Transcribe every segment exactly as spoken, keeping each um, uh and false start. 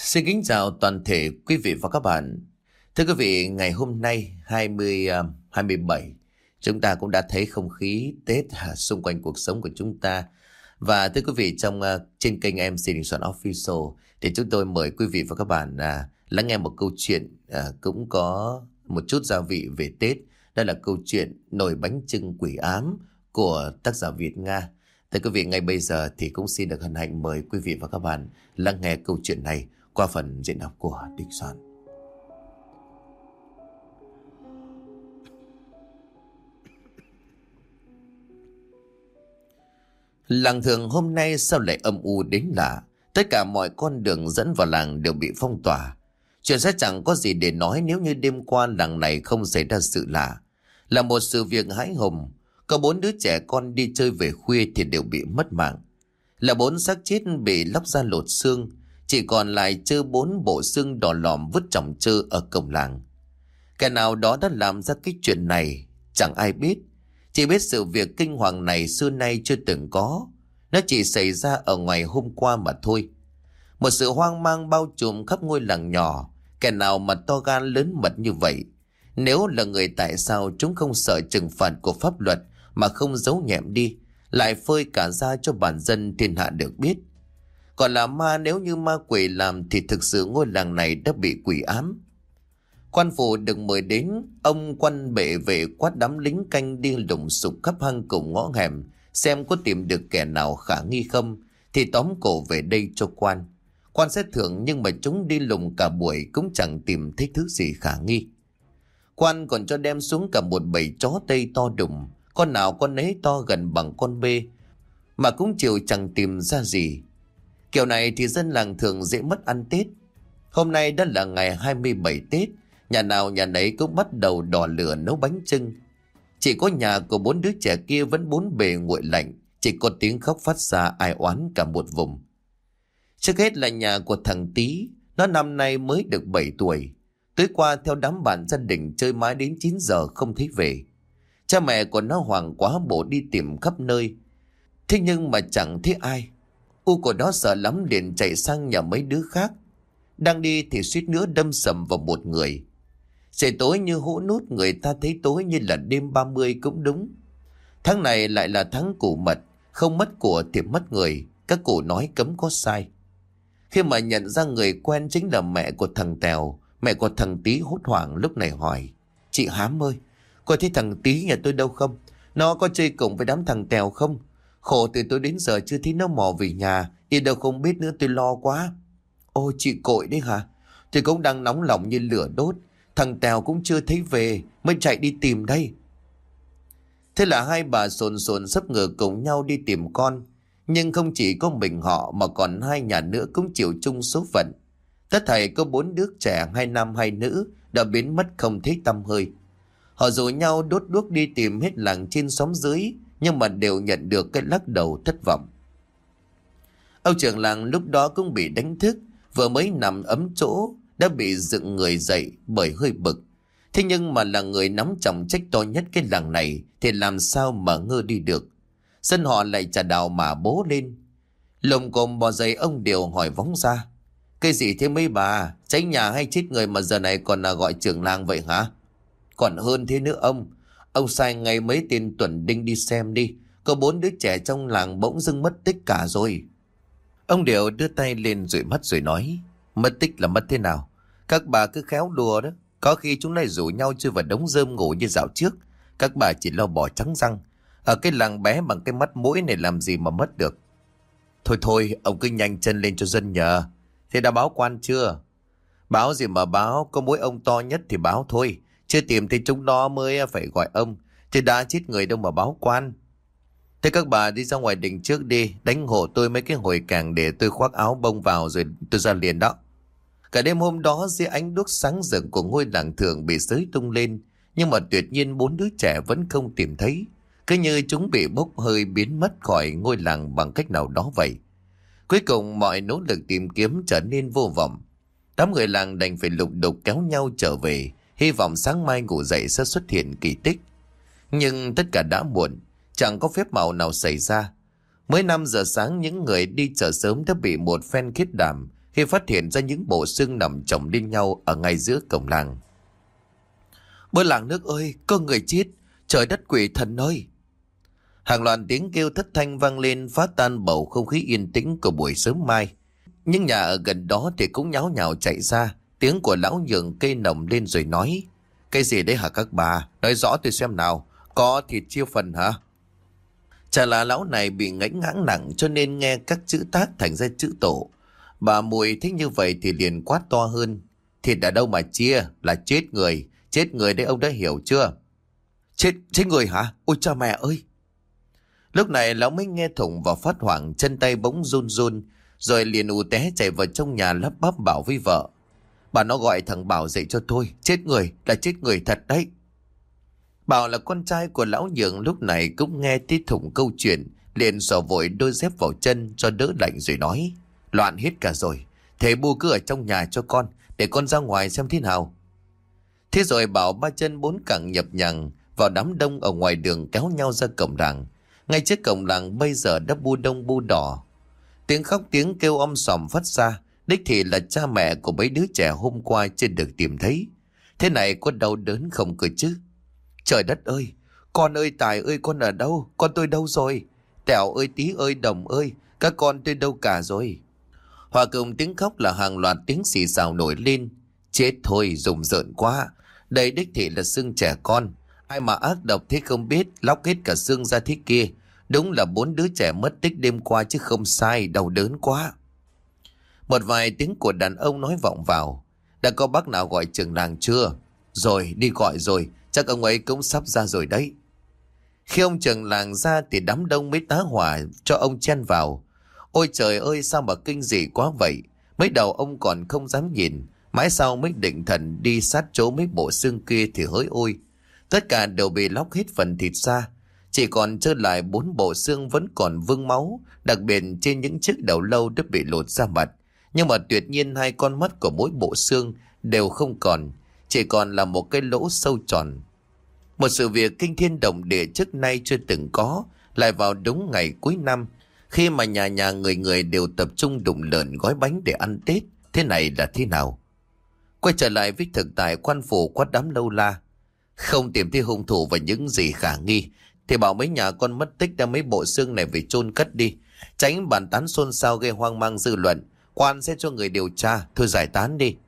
Xin kính chào toàn thể quý vị và các bạn. Thưa quý vị, ngày hôm nay hai mươi, uh, hai mươi bảy, chúng ta cũng đã thấy không khí Tết uh, xung quanh cuộc sống của chúng ta. Và thưa quý vị, trong uh, trên kênh em xê Đình Soạn Official thì chúng tôi mời quý vị và các bạn uh, lắng nghe một câu chuyện uh, cũng có một chút gia vị về Tết. Đó là câu chuyện Nồi bánh chưng quỷ ám của tác giả Việt Nga. Thưa quý vị, ngay bây giờ thì cũng xin được hân hạnh mời quý vị và các bạn lắng nghe câu chuyện này qua phần diễn đọc của Đình Soạn. Làng Thường hôm nay sao lại âm u đến lạ. Tất cả mọi con đường dẫn vào làng đều bị phong tỏa. Chuyện sẽ chẳng có gì để nói nếu như đêm qua làng này không xảy ra sự lạ. Là một sự việc hãi hùng. Có bốn đứa trẻ con đi chơi về khuya thì đều bị mất mạng. Là bốn xác chết bị lóc ra lột xương. Chỉ còn lại trơ bốn bộ xương đỏ lòm vứt chồng chơ ở cổng làng. Kẻ nào đó đã làm ra cái chuyện này chẳng ai biết. Chỉ biết sự việc kinh hoàng này xưa nay chưa từng có. Nó chỉ xảy ra ở ngoài hôm qua mà thôi. Một sự hoang mang bao trùm khắp ngôi làng nhỏ. Kẻ nào mà to gan lớn mật như vậy? Nếu là người, tại sao chúng không sợ trừng phạt của pháp luật mà không giấu nhẹm đi, lại phơi cả ra cho bản dân thiên hạ được biết? Còn là ma, nếu như ma quỷ làm thì thực sự ngôi làng này đã bị quỷ ám. Quan phủ được mời đến, ông quan bệ vệ quát đám lính canh đi lùng sục khắp hang cùng ngõ hẻm, xem có tìm được kẻ nào khả nghi không thì tóm cổ về đây cho quan. Quan sẽ thưởng, nhưng mà chúng đi lùng cả buổi cũng chẳng tìm thấy thứ gì khả nghi. Quan còn cho đem xuống cả một bầy chó Tây to đùng, con nào con nấy to gần bằng con bê, mà cũng chịu chẳng tìm ra gì. Kiểu này thì dân làng Thường dễ mất ăn Tết. Hôm nay đã là ngày hai mươi bảy Tết, nhà nào nhà nấy cũng bắt đầu đỏ lửa nấu bánh chưng. Chỉ có nhà của bốn đứa trẻ kia vẫn bốn bề nguội lạnh, chỉ có tiếng khóc phát ra ai oán cả một vùng. Trước hết là nhà của thằng Tý, nó năm nay mới được bảy tuổi. Tối qua theo đám bạn gia đình chơi mãi đến chín giờ không thấy về. Cha mẹ của nó hoảng quá bộ đi tìm khắp nơi. Thế nhưng mà chẳng thấy ai. U của nó sợ lắm liền chạy sang nhà mấy đứa khác. Đang đi thì suýt nữa đâm sầm vào một người. Trời tối như hũ nút, người ta thấy tối như là đêm ba mươi cũng đúng. Tháng này lại là tháng củ mật, không mất của thì mất người. Các cụ nói cấm có sai. Khi mà nhận ra người quen chính là mẹ của thằng Tèo, mẹ của thằng Tý hốt hoảng lúc này hỏi: "Chị Hám ơi, có thấy thằng Tý nhà tôi đâu không? Nó có chơi cùng với đám thằng Tèo không? Khổ từ tôi đến giờ chưa thấy nó mò về nhà, đi đâu không biết nữa, tôi lo quá." "Ôi chị Cội đấy hả? Tôi cũng đang nóng lòng như lửa đốt. Thằng Tèo cũng chưa thấy về, mới chạy đi tìm đây." Thế là hai bà sồn sồn sấp ngửa cùng nhau đi tìm con. Nhưng không chỉ có mình họ mà còn hai nhà nữa cũng chịu chung số phận. Tất thảy có bốn đứa trẻ, hai nam hai nữ, đã biến mất không thấy tăm hơi. Họ rủ nhau đốt đuốc đi tìm hết làng trên xóm dưới, nhưng mà đều nhận được cái lắc đầu thất vọng. Ông trưởng làng lúc đó cũng bị đánh thức, vừa mới nằm ấm chỗ đã bị dựng người dậy bởi hơi bực. Thế nhưng mà là người nắm trọng trách to nhất cái làng này thì làm sao mà ngơ đi được. Dân họ lại chà đào mà bố lên. Lồm cồm bò dậy ông Điều hỏi vóng ra: "Cái gì thế mấy bà? Cháy nhà hay chết người mà giờ này còn là gọi trưởng làng vậy hả?" "Còn hơn thế nữa ông. Ông sai ngay mấy tên tuần đinh đi xem đi. Có bốn đứa trẻ trong làng bỗng dưng mất tích cả rồi." Ông Điều đưa tay lên dụi mắt rồi nói: "Mất tích là mất thế nào? Các bà cứ khéo đùa đó. Có khi chúng lại rủ nhau chui vào đống rơm ngủ như dạo trước. Các bà chỉ lo bỏ trắng răng. Ở cái làng bé bằng cái mắt mũi này làm gì mà mất được." "Thôi thôi, ông cứ nhanh chân lên cho dân nhờ. Thế đã báo quan chưa?" "Báo gì mà báo, có mỗi ông to nhất thì báo thôi. Chưa tìm thì chúng nó mới phải gọi ông. Thế đã chết người đâu mà báo quan." "Thế các bà đi ra ngoài đình trước đi, đánh hộ tôi mấy cái hồi càng để tôi khoác áo bông vào rồi tôi ra liền đó." Cả đêm hôm đó dưới ánh đuốc sáng rực của ngôi làng Thường bị xới tung lên, nhưng mà tuyệt nhiên bốn đứa trẻ vẫn không tìm thấy. Cứ như chúng bị bốc hơi biến mất khỏi ngôi làng bằng cách nào đó vậy. Cuối cùng mọi nỗ lực tìm kiếm trở nên vô vọng. Đám người làng đành phải lục đục kéo nhau trở về, hy vọng sáng mai ngủ dậy sẽ xuất hiện kỳ tích. Nhưng tất cả đã muộn, chẳng có phép màu nào xảy ra. Mới năm giờ sáng những người đi chợ sớm đã bị một phen khiết đảm khi phát hiện ra những bộ xương nằm chồng lên nhau ở ngay giữa cổng làng. Bữa làng nước ơi, có người chết, trời đất quỷ thần ơi! Hàng loạt tiếng kêu thất thanh vang lên phá tan bầu không khí yên tĩnh của buổi sớm mai. Những nhà ở gần đó thì cũng nháo nhào chạy ra. Tiếng của lão nhường cây nồng lên rồi nói: Cái gì đấy hả các bà? Nói rõ tôi xem nào. Có thịt chia phần hả? Chả là lão này bị ngãnh ngãng nặng cho nên nghe các chữ tác thành ra chữ tổ. Bà Mùi thích như vậy thì liền quát to hơn: Thịt ở đâu mà chia? Là chết người. Chết người đấy, ông đã hiểu chưa? Chết, chết người hả? Ôi cha mẹ ơi! Lúc này lão mới nghe thủng và phát hoảng, chân tay bỗng run run, rồi liền ù té chạy vào trong nhà lắp bắp bảo với vợ: Bà nó gọi thằng Bảo dậy cho tôi, chết người, là chết người thật đấy. Bảo là con trai của lão Nhường lúc này cũng nghe tí thủng câu chuyện, liền xỏ vội đôi dép vào chân cho đỡ lạnh rồi nói: Loạn hết cả rồi, thế Bu cứ ở trong nhà cho con, để con ra ngoài xem thế nào. Thế rồi Bảo ba chân bốn cẳng nhập nhằng vào đám đông ở ngoài đường kéo nhau ra cổng làng. Ngay trước cổng làng bây giờ đã bu đông bu đỏ. Tiếng khóc tiếng kêu om sòm phát ra. Đích thị là cha mẹ của mấy đứa trẻ hôm qua chưa được tìm thấy. Thế này có đau đớn không cơ chứ? Trời đất ơi! Con ơi Tài ơi, con ở đâu? Con tôi đâu rồi? Tẻo ơi, Tí ơi, Đồng ơi, các con tôi đâu cả rồi? Hòa cùng tiếng khóc là hàng loạt tiếng xì xào nổi lên. Chết thôi, rùng rợn quá. Đây đích thị là xương trẻ con. Ai mà ác độc thế không biết, lóc hết cả xương ra thế kia. Đúng là bốn đứa trẻ mất tích đêm qua chứ không sai, đau đớn quá. Một vài tiếng của đàn ông nói vọng vào. Đã có bác nào gọi trưởng làng chưa? Rồi, đi gọi rồi, chắc ông ấy cũng sắp ra rồi đấy. Khi ông trưởng làng ra thì đám đông mới tá hỏa cho ông chen vào. Ôi trời ơi, sao mà kinh dị quá vậy? Mới đầu ông còn không dám nhìn, mãi sau mới định thần đi sát chỗ mấy bộ xương kia thì hỡi ôi. Tất cả đều bị lóc hết phần thịt ra. Chỉ còn trơ lại bốn bộ xương vẫn còn vương máu, đặc biệt trên những chiếc đầu lâu đã bị lột ra mặt. Nhưng mà tuyệt nhiên hai con mắt của mỗi bộ xương đều không còn, chỉ còn là một cái lỗ sâu tròn. Một sự việc kinh thiên động địa trước nay chưa từng có, lại vào đúng ngày cuối năm, khi mà nhà nhà người người đều tập trung đụng lợn gói bánh để ăn Tết. Thế này là thế nào? Quay trở lại với thực tại, quan phủ quát đám lâu la. Không tìm thấy hung thủ và những gì khả nghi thì bảo mấy nhà con mất tích đem mấy bộ xương này về chôn cất đi, tránh bàn tán xôn xao gây hoang mang dư luận. Quan sẽ cho người điều tra, thôi giải tán đi.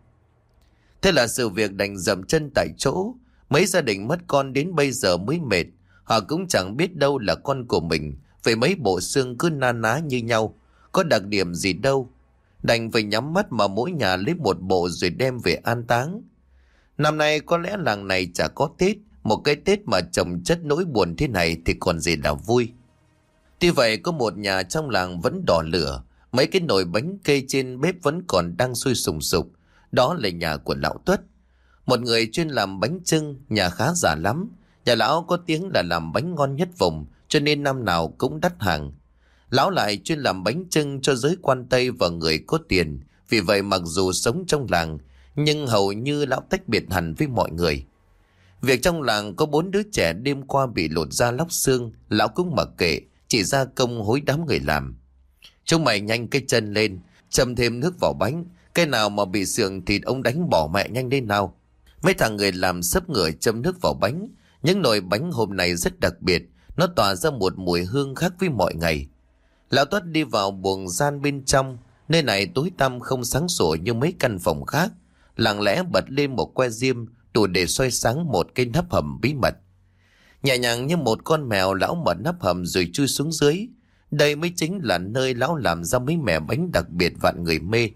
Thế là sự việc đành dậm chân tại chỗ. Mấy gia đình mất con đến bây giờ mới mệt. Họ cũng chẳng biết đâu là con của mình. Vậy mấy bộ xương cứ na ná như nhau, có đặc điểm gì đâu. Đành phải nhắm mắt mà mỗi nhà lấy một bộ rồi đem về an táng. Năm nay có lẽ làng này chả có Tết. Một cái Tết mà chồng chất nỗi buồn thế này thì còn gì là vui. Tuy vậy có một nhà trong làng vẫn đỏ lửa. Mấy cái nồi bánh kê trên bếp vẫn còn đang sôi sùng sục. Đó là nhà của lão Tuất, một người chuyên làm bánh chưng, nhà khá giả lắm. Nhà lão có tiếng là làm bánh ngon nhất vùng, cho nên năm nào cũng đắt hàng. Lão lại chuyên làm bánh chưng cho giới quan Tây và người có tiền. Vì vậy mặc dù sống trong làng, nhưng hầu như lão tách biệt hẳn với mọi người. Việc trong làng có bốn đứa trẻ đêm qua bị lột da lóc xương, lão cũng mặc kệ, chỉ ra công hối đám người làm. Chúng mày nhanh cái chân lên, châm thêm nước vào bánh. Cái nào mà bị sườn thịt ông đánh bỏ mẹ nhanh lên nào. Mấy thằng người làm sấp ngửa châm nước vào bánh. Những nồi bánh hôm nay rất đặc biệt, nó tỏa ra một mùi hương khác với mọi ngày. Lão Tuất đi vào buồng gian bên trong. Nơi này tối tăm không sáng sủa như mấy căn phòng khác. Lặng lẽ bật lên một que diêm đủ để soi sáng một cái nắp hầm bí mật. Nhẹ nhàng như một con mèo, lão mở nắp hầm rồi chui xuống dưới. Đây mới chính là nơi lão làm ra mấy mẻ bánh đặc biệt vạn người mê.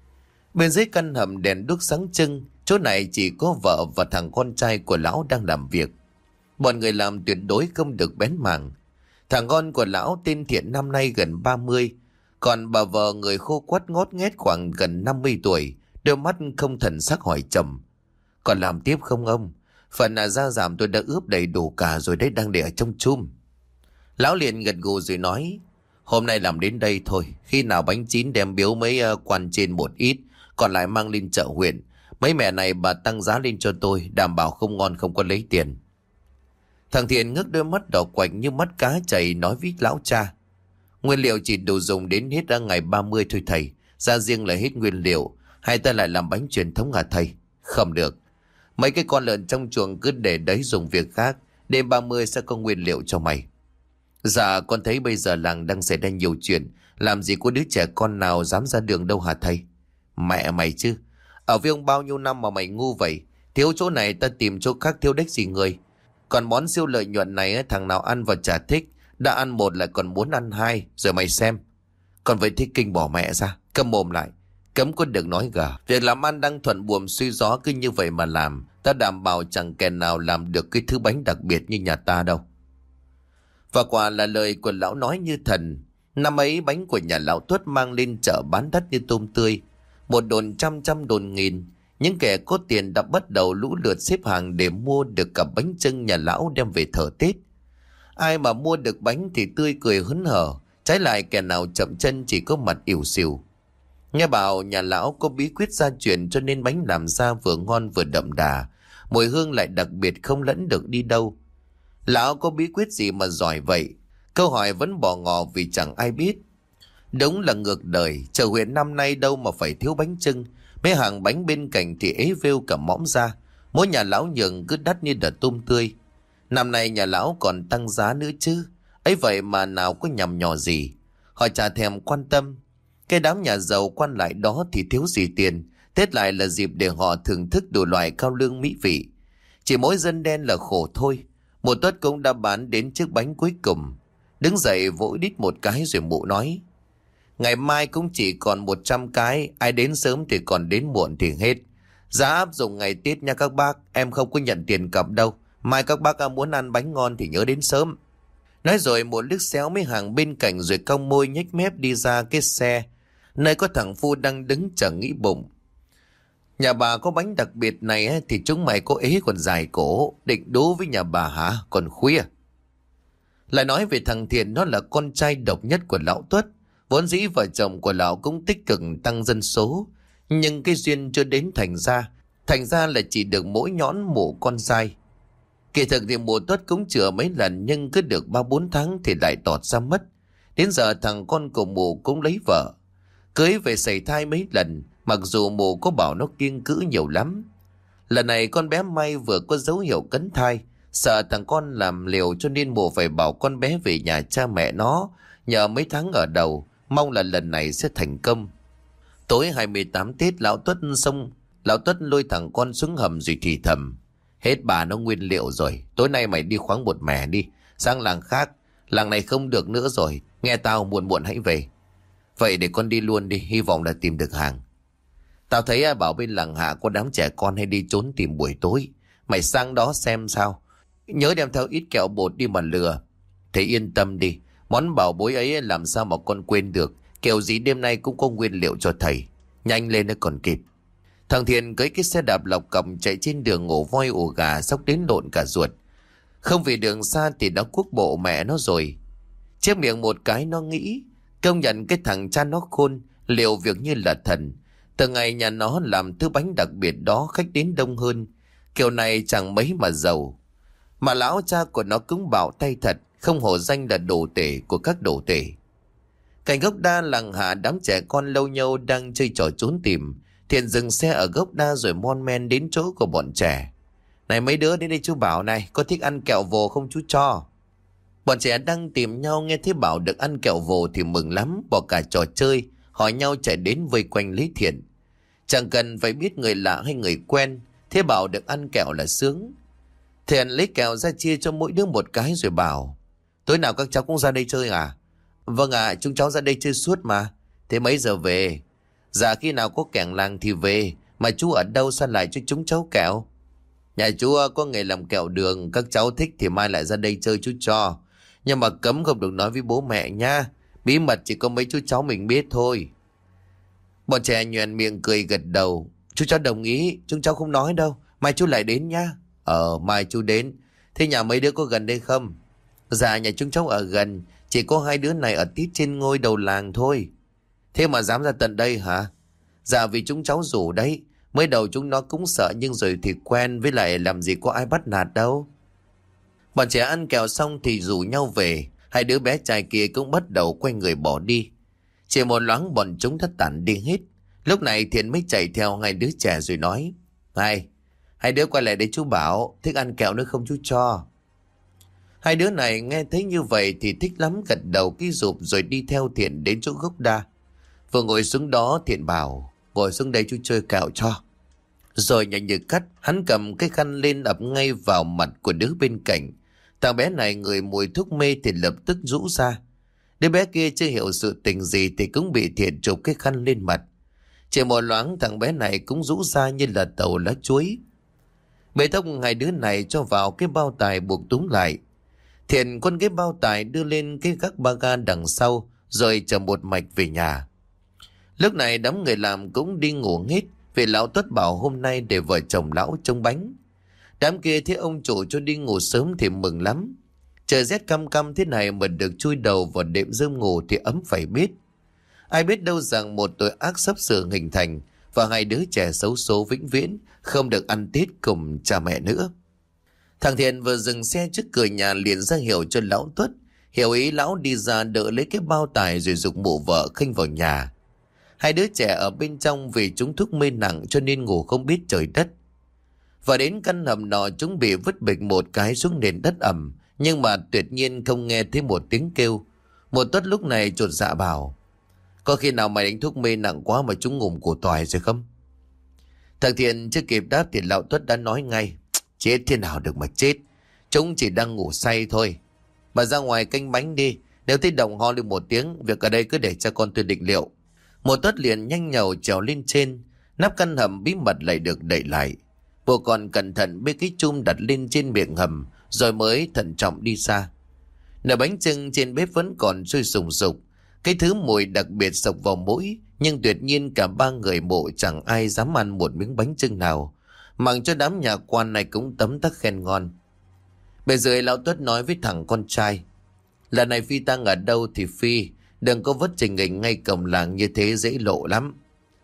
Bên dưới căn hầm đèn đuốc sáng trưng. Chỗ này chỉ có vợ và thằng con trai của lão đang làm việc. Bọn người làm tuyệt đối không được bén mảng. Thằng con của lão tên Thiện năm nay gần ba mươi. Còn bà vợ người khô quắt ngót nghét khoảng gần năm mươi tuổi. Đôi mắt không thần sắc hỏi chồng: Còn làm tiếp không ông? Phần là da giảm tôi đã ướp đầy đủ cả rồi đấy, đang để ở trong chum. Lão liền gật gù rồi nói: Hôm nay làm đến đây thôi. Khi nào bánh chín đem biếu mấy uh, quan trên một ít, còn lại mang lên chợ huyện. Mấy mẹ này bà tăng giá lên cho tôi, đảm bảo không ngon không có lấy tiền. Thằng Thiện ngước đôi mắt đỏ quạch như mắt cá chảy nói với lão cha: Nguyên liệu chỉ đủ dùng đến hết ra ngày ba mươi thôi thầy. ra riêng là hết nguyên liệu, hay ta lại làm bánh truyền thống hả thầy? Không được. Mấy cái con lợn trong chuồng cứ để đấy dùng việc khác. Đêm ba mươi sẽ có nguyên liệu cho mày. Dạ con thấy bây giờ làng đang xảy ra nhiều chuyện. Làm gì có đứa trẻ con nào dám ra đường đâu hả thầy? Mẹ mày chứ. Ở với ông bao nhiêu năm mà mày ngu vậy? Thiếu chỗ này ta tìm chỗ khác thiếu đếch gì người. Còn món siêu lợi nhuận này thằng nào ăn và chả thích. Đã ăn một lại còn muốn ăn hai. Rồi mày xem. Còn vậy thì kinh bỏ mẹ ra. Câm mồm lại. Cấm có được nói gà. Việc làm ăn đang thuận buồm xuôi gió cứ như vậy mà làm. Ta đảm bảo chẳng kẻ nào làm được cái thứ bánh đặc biệt như nhà ta đâu. Và quả là lời của lão nói như thần. Năm ấy bánh của nhà lão Tuất mang lên chợ bán đắt như tôm tươi. Một đồn trăm trăm đồn nghìn. Những kẻ có tiền đã bắt đầu lũ lượt xếp hàng để mua được cả bánh chưng nhà lão đem về thờ Tết. Ai mà mua được bánh thì tươi cười hớn hở. Trái lại kẻ nào chậm chân chỉ có mặt ỉu xìu. Nghe bảo nhà lão có bí quyết gia truyền cho nên bánh làm ra vừa ngon vừa đậm đà. Mùi hương lại đặc biệt không lẫn được đi đâu. Lão có bí quyết gì mà giỏi vậy? Câu hỏi vẫn bỏ ngỏ vì chẳng ai biết. Đúng là ngược đời. Chợ huyện năm nay đâu mà phải thiếu bánh chưng. Mấy hàng bánh bên cạnh thì ế vêu cả mõm ra. Mỗi nhà lão nhường cứ đắt như đợt tôm tươi. Năm nay nhà lão còn tăng giá nữa chứ. Ấy vậy mà nào có nhằm nhò gì. Họ chả thèm quan tâm. Cái đám nhà giàu quan lại đó thì thiếu gì tiền. Tết lại là dịp để họ thưởng thức đủ loại cao lương mỹ vị. Chỉ mỗi dân đen là khổ thôi. Mụ Tuất cũng đã bán đến chiếc bánh cuối cùng. Đứng dậy vỗ đít một cái rồi mụ nói. Ngày mai cũng chỉ còn một trăm cái. Ai đến sớm thì còn đến muộn thì hết. Giá áp dụng ngày Tết nha các bác. Em không có nhận tiền cặp đâu. Mai các bác muốn ăn bánh ngon thì nhớ đến sớm. Nói rồi một liếc xéo mấy hàng bên cạnh rồi cong môi nhếch mép đi ra cái xe. Nơi có thằng Phu đang đứng chờ nghĩ bụng. Nhà bà có bánh đặc biệt này thì chúng mày có ế còn dài cổ. Định đố với nhà bà hả? Còn khuya. Lại nói về thằng Thiện, nó là con trai độc nhất của lão Tuất. Vốn dĩ vợ chồng của lão cũng tích cực tăng dân số. Nhưng cái duyên chưa đến thành ra. Thành ra là chỉ được mỗi nhõn mụ con trai. Kỳ thực thì mụ Tuất cũng chữa mấy lần. Nhưng cứ được ba bốn tháng thì lại tọt ra mất. Đến giờ thằng con của mụ cũng lấy vợ. Cưới về sảy thai mấy lần. Mặc dù mụ có bảo nó kiêng cữ nhiều lắm. Lần này con bé May vừa có dấu hiệu cấn thai. Sợ thằng con làm liều cho nên mụ phải bảo con bé về nhà cha mẹ nó. Nhờ mấy tháng ở đầu. Mong là lần này sẽ thành công. Tối hai mươi tám Tết lão Tuất xong. Lão Tuất lôi thằng con xuống hầm rồi thì thầm. Hết bà nó nguyên liệu rồi. Tối nay mày đi khoáng bột mẻ đi. Sang làng khác. Làng này không được nữa rồi. Nghe tao muộn muộn hãy về. Vậy để con đi luôn đi. Hy vọng là tìm được hàng. Tao thấy bảo bên làng hạ có đám trẻ con hay đi trốn tìm buổi tối. Mày sang đó xem sao. Nhớ đem theo ít kẹo bột đi mà lừa. Thế yên tâm đi. Món bảo bối ấy làm sao mà con quên được. Kiểu gì đêm nay cũng có nguyên liệu cho thầy. Nhanh lên nó còn kịp. Thằng Thiện cưới cái xe đạp lọc cọc chạy trên đường ổ voi ổ gà sốc đến lộn cả ruột. Không vì đường xa thì nó cuốc bộ mẹ nó rồi. Chép miệng một cái nó nghĩ. Công nhận cái thằng cha nó khôn. Liệu việc như là thần. Từ ngày nhà nó làm thứ bánh đặc biệt đó khách đến đông hơn. Kiểu này chẳng mấy mà giàu. Mà lão cha của nó cũng bảo tay thật. Không hổ danh là đồ tể của các đồ tể. Cạnh gốc đa làng hạ đám trẻ con lâu nhâu đang chơi trò trốn tìm. Thiện dừng xe ở gốc đa rồi mon men đến chỗ của bọn trẻ. Này mấy đứa đến đây chú Bảo này. Có thích ăn kẹo vồ không chú cho? Bọn trẻ đang tìm nhau nghe thấy Bảo được ăn kẹo vồ thì mừng lắm. Bỏ cả trò chơi. Hỏi nhau chạy đến vây quanh Lý Thiện. Chẳng cần phải biết người lạ hay người quen. Thế Bảo được ăn kẹo là sướng. Thiện lấy kẹo ra chia cho mỗi đứa một cái rồi bảo. Tối nào các cháu cũng ra đây chơi à? Vâng ạ, à, chúng cháu ra đây chơi suốt mà. Thế mấy giờ về? Dạ khi nào có kẻng làng thì về. Mà chú ở đâu sao lại cho chúng cháu kẹo? Nhà chú có nghề làm kẹo đường. Các cháu thích thì mai lại ra đây chơi chú cho. Nhưng mà cấm không được nói với bố mẹ nha. Bí mật chỉ có mấy chú cháu mình biết thôi. Bọn trẻ nhoẻn miệng cười gật đầu. Chú cháu đồng ý. Chúng cháu không nói đâu. Mai chú lại đến nha. Ờ mai chú đến. Thế nhà mấy đứa có gần đây không? Dạ nhà chúng cháu ở gần. Chỉ có hai đứa này ở tít trên ngôi đầu làng thôi. Thế mà dám ra tận đây hả? Dạ vì chúng cháu rủ đấy. Mới đầu chúng nó cũng sợ nhưng rồi thì quen. Với lại làm gì có ai bắt nạt đâu. Bọn trẻ ăn kẹo xong thì rủ nhau về. Hai đứa bé trai kia cũng bắt đầu quay người bỏ đi. Chỉ một loáng bọn chúng đã tản đi hết. Lúc này Thiện mới chạy theo hai đứa trẻ rồi nói: Này, hai đứa quay lại để chú bảo, thích ăn kẹo nữa không chú cho. Hai đứa này nghe thấy như vậy thì thích lắm, gật đầu cái rụp rồi đi theo Thiện đến chỗ gốc đa. Vừa ngồi xuống đó Thiện bảo: Ngồi xuống đây chú chơi kẹo cho. Rồi nhanh như cắt, hắn cầm cái khăn lên ập ngay vào mặt của đứa bên cạnh. Thằng bé này ngửi mùi thuốc mê thì lập tức rũ ra. Đứa bé kia chưa hiểu sự tình gì thì cũng bị Thiện chụp cái khăn lên mặt. Chỉ một loáng thằng bé này cũng rũ ra như là tàu lá chuối. Bê tóc hai đứa này cho vào cái bao tải buộc túm lại. Thiện quấn cái bao tải đưa lên cái gác ba ga đằng sau rồi chở một mạch về nhà. Lúc này đám người làm cũng đi ngủ hết vì lão Tuất bảo hôm nay để vợ chồng lão trông bánh. Đám kia thấy ông chủ cho đi ngủ sớm thì mừng lắm. Trời rét căm căm thế này mà được chui đầu vào đệm rơm ngủ thì ấm phải biết. Ai biết đâu rằng một tội ác sắp sửa hình thành và hai đứa trẻ xấu số vĩnh viễn không được ăn Tết cùng cha mẹ nữa. Thằng Thiện vừa dừng xe trước cửa nhà liền ra hiệu cho lão Tuất. Hiểu ý lão đi ra đỡ lấy cái bao tải rồi giục mụ vợ khênh vào nhà. Hai đứa trẻ ở bên trong vì chúng thuốc mê nặng cho nên ngủ không biết trời đất. Và đến căn hầm nọ chúng bị vứt bịch một cái xuống nền đất ẩm, nhưng mà tuyệt nhiên không nghe thấy một tiếng kêu. Một Tuất lúc này chột dạ bảo: Có khi nào mày đánh thuốc mê nặng quá mà chúng ngủm củ tỏi rồi không? Thằng Thiện chưa kịp đáp thì lão Tuất đã nói ngay: Chết thế nào được mà chết, chúng chỉ đang ngủ say thôi. Bà ra ngoài canh bánh đi, nếu thấy đồng ho lên một tiếng, việc ở đây cứ để cho con tôi định liệu. Một Tuất liền nhanh nhẩu trèo lên trên, nắp căn hầm bí mật lại được đậy lại. Bộ còn cẩn thận bê cái chum đặt lên trên miệng hầm rồi mới thận trọng đi xa. Nồi bánh chưng trên bếp vẫn còn sôi sùng sục, cái thứ mùi đặc biệt sộc vào mũi, nhưng tuyệt nhiên cả ba người mộ chẳng ai dám ăn một miếng bánh chưng nào, mặc cho đám nhà quan này cũng tấm tắc khen ngon. Bây giờ lão Tuất nói với thằng con trai: Lần này phi tang ở đâu thì phi, đừng có vất trình hình ngay cổng làng như thế dễ lộ lắm.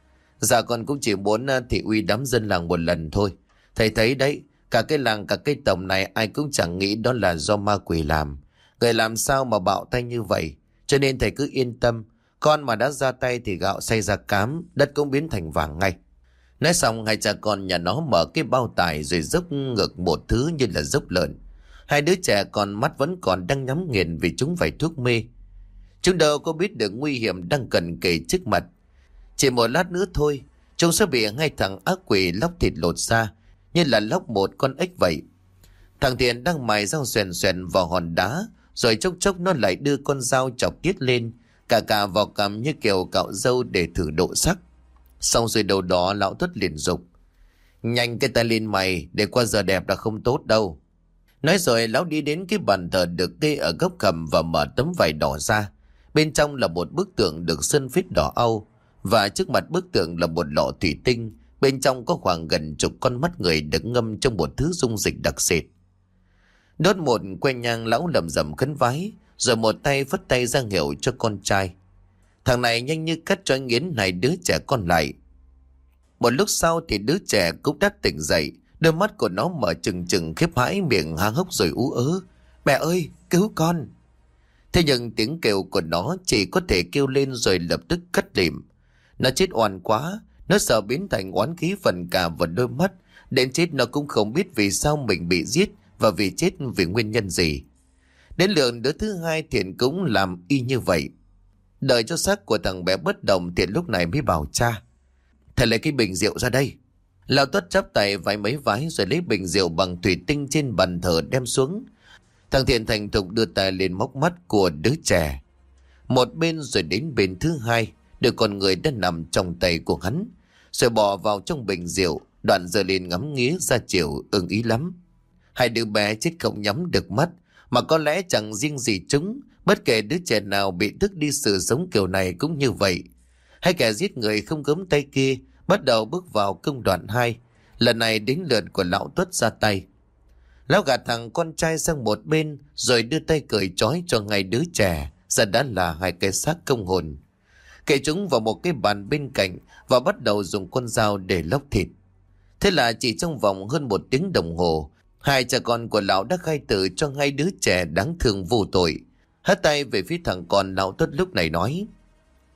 Dạ con cũng chỉ muốn thị uy đám dân làng một lần thôi. Thầy thấy đấy, cả cái làng cả cái tổng này ai cũng chẳng nghĩ đó là do ma quỷ làm. Người làm sao mà bạo tay như vậy. Cho nên thầy cứ yên tâm, con mà đã ra tay thì gạo xay ra cám, đất cũng biến thành vàng ngay. Nói xong hai cha con nhà nó mở cái bao tải rồi dốc ngược một thứ như là dốc lợn. Hai đứa trẻ còn mắt vẫn còn đang nhắm nghiền vì chúng phải thuốc mê. Chúng đâu có biết được nguy hiểm đang cần kề trước mặt. Chỉ một lát nữa thôi, chúng sẽ bị hai thằng ác quỷ lóc thịt lột ra, như là lóc một con ếch vậy. Thằng Thiện đang mài dao xoèn xoèn vào hòn đá, rồi chốc chốc nó lại đưa con dao chọc tiết lên, cả cả vào cằm như kiểu cạo râu để thử độ sắc. Xong rồi đầu đó lão Tuất liền dục: Nhanh cái tay lên mày, để qua giờ đẹp là không tốt đâu. Nói rồi lão đi đến cái bàn thờ được kê ở góc hầm và mở tấm vải đỏ ra. Bên trong là một bức tượng được sơn phết đỏ au, và trước mặt bức tượng là một lọ thủy tinh. Bên trong có khoảng gần chục con mắt người được ngâm trong một thứ dung dịch đặc sệt. Đốt một que nhang lão lầm rầm khấn vái, rồi một tay phất tay ra hiệu cho con trai. Thằng này nhanh như cắt cho nghiến này đứa trẻ con lại. Một lúc sau thì đứa trẻ cũng đã tỉnh dậy, đôi mắt của nó mở trừng trừng khiếp hãi, miệng há hốc rồi ú ớ: Mẹ ơi, cứu con! Thế nhưng tiếng kêu của nó chỉ có thể kêu lên rồi lập tức cất lịm. Nó chết oan quá, nó sợ biến thành oán khí phần cả vào đôi mắt. Đến chết nó cũng không biết vì sao mình bị giết và vì chết vì nguyên nhân gì. Đến lượt đứa thứ hai Thiện cũng làm y như vậy. Đợi cho xác của thằng bé bất động, Thiện lúc này mới bảo cha: Thầy lấy cái bình rượu ra đây. Lão Tuất chắp tay vái mấy vái rồi lấy bình rượu bằng thủy tinh trên bàn thờ đem xuống. Thằng Thiện thành thục đưa tay lên móc mắt của đứa trẻ một bên rồi đến bên thứ hai, đưa con người đã nằm trong tay của hắn, rồi bỏ vào trong bình rượu, đoạn giờ lên ngắm nghía ra chiều ưng ý lắm. Hai đứa bé chết không nhắm được mắt, mà có lẽ chẳng riêng gì chúng, bất kể đứa trẻ nào bị thức đi sự sống kiểu này cũng như vậy. Hai kẻ giết người không gớm tay kia bắt đầu bước vào công đoạn hai. Lần này đến lượt của lão Tuất ra tay. Lão gạt thằng con trai sang một bên rồi đưa tay cởi trói cho ngay đứa trẻ ra đã là hai cái xác công hồn. Kệ chúng vào một cái bàn bên cạnh và bắt đầu dùng con dao để lóc thịt. Thế là chỉ trong vòng hơn một tiếng đồng hồ, hai cha con của lão đã khai tử cho hai đứa trẻ đáng thương vô tội. Hất tay về phía thằng con, lão Tuất lúc này nói: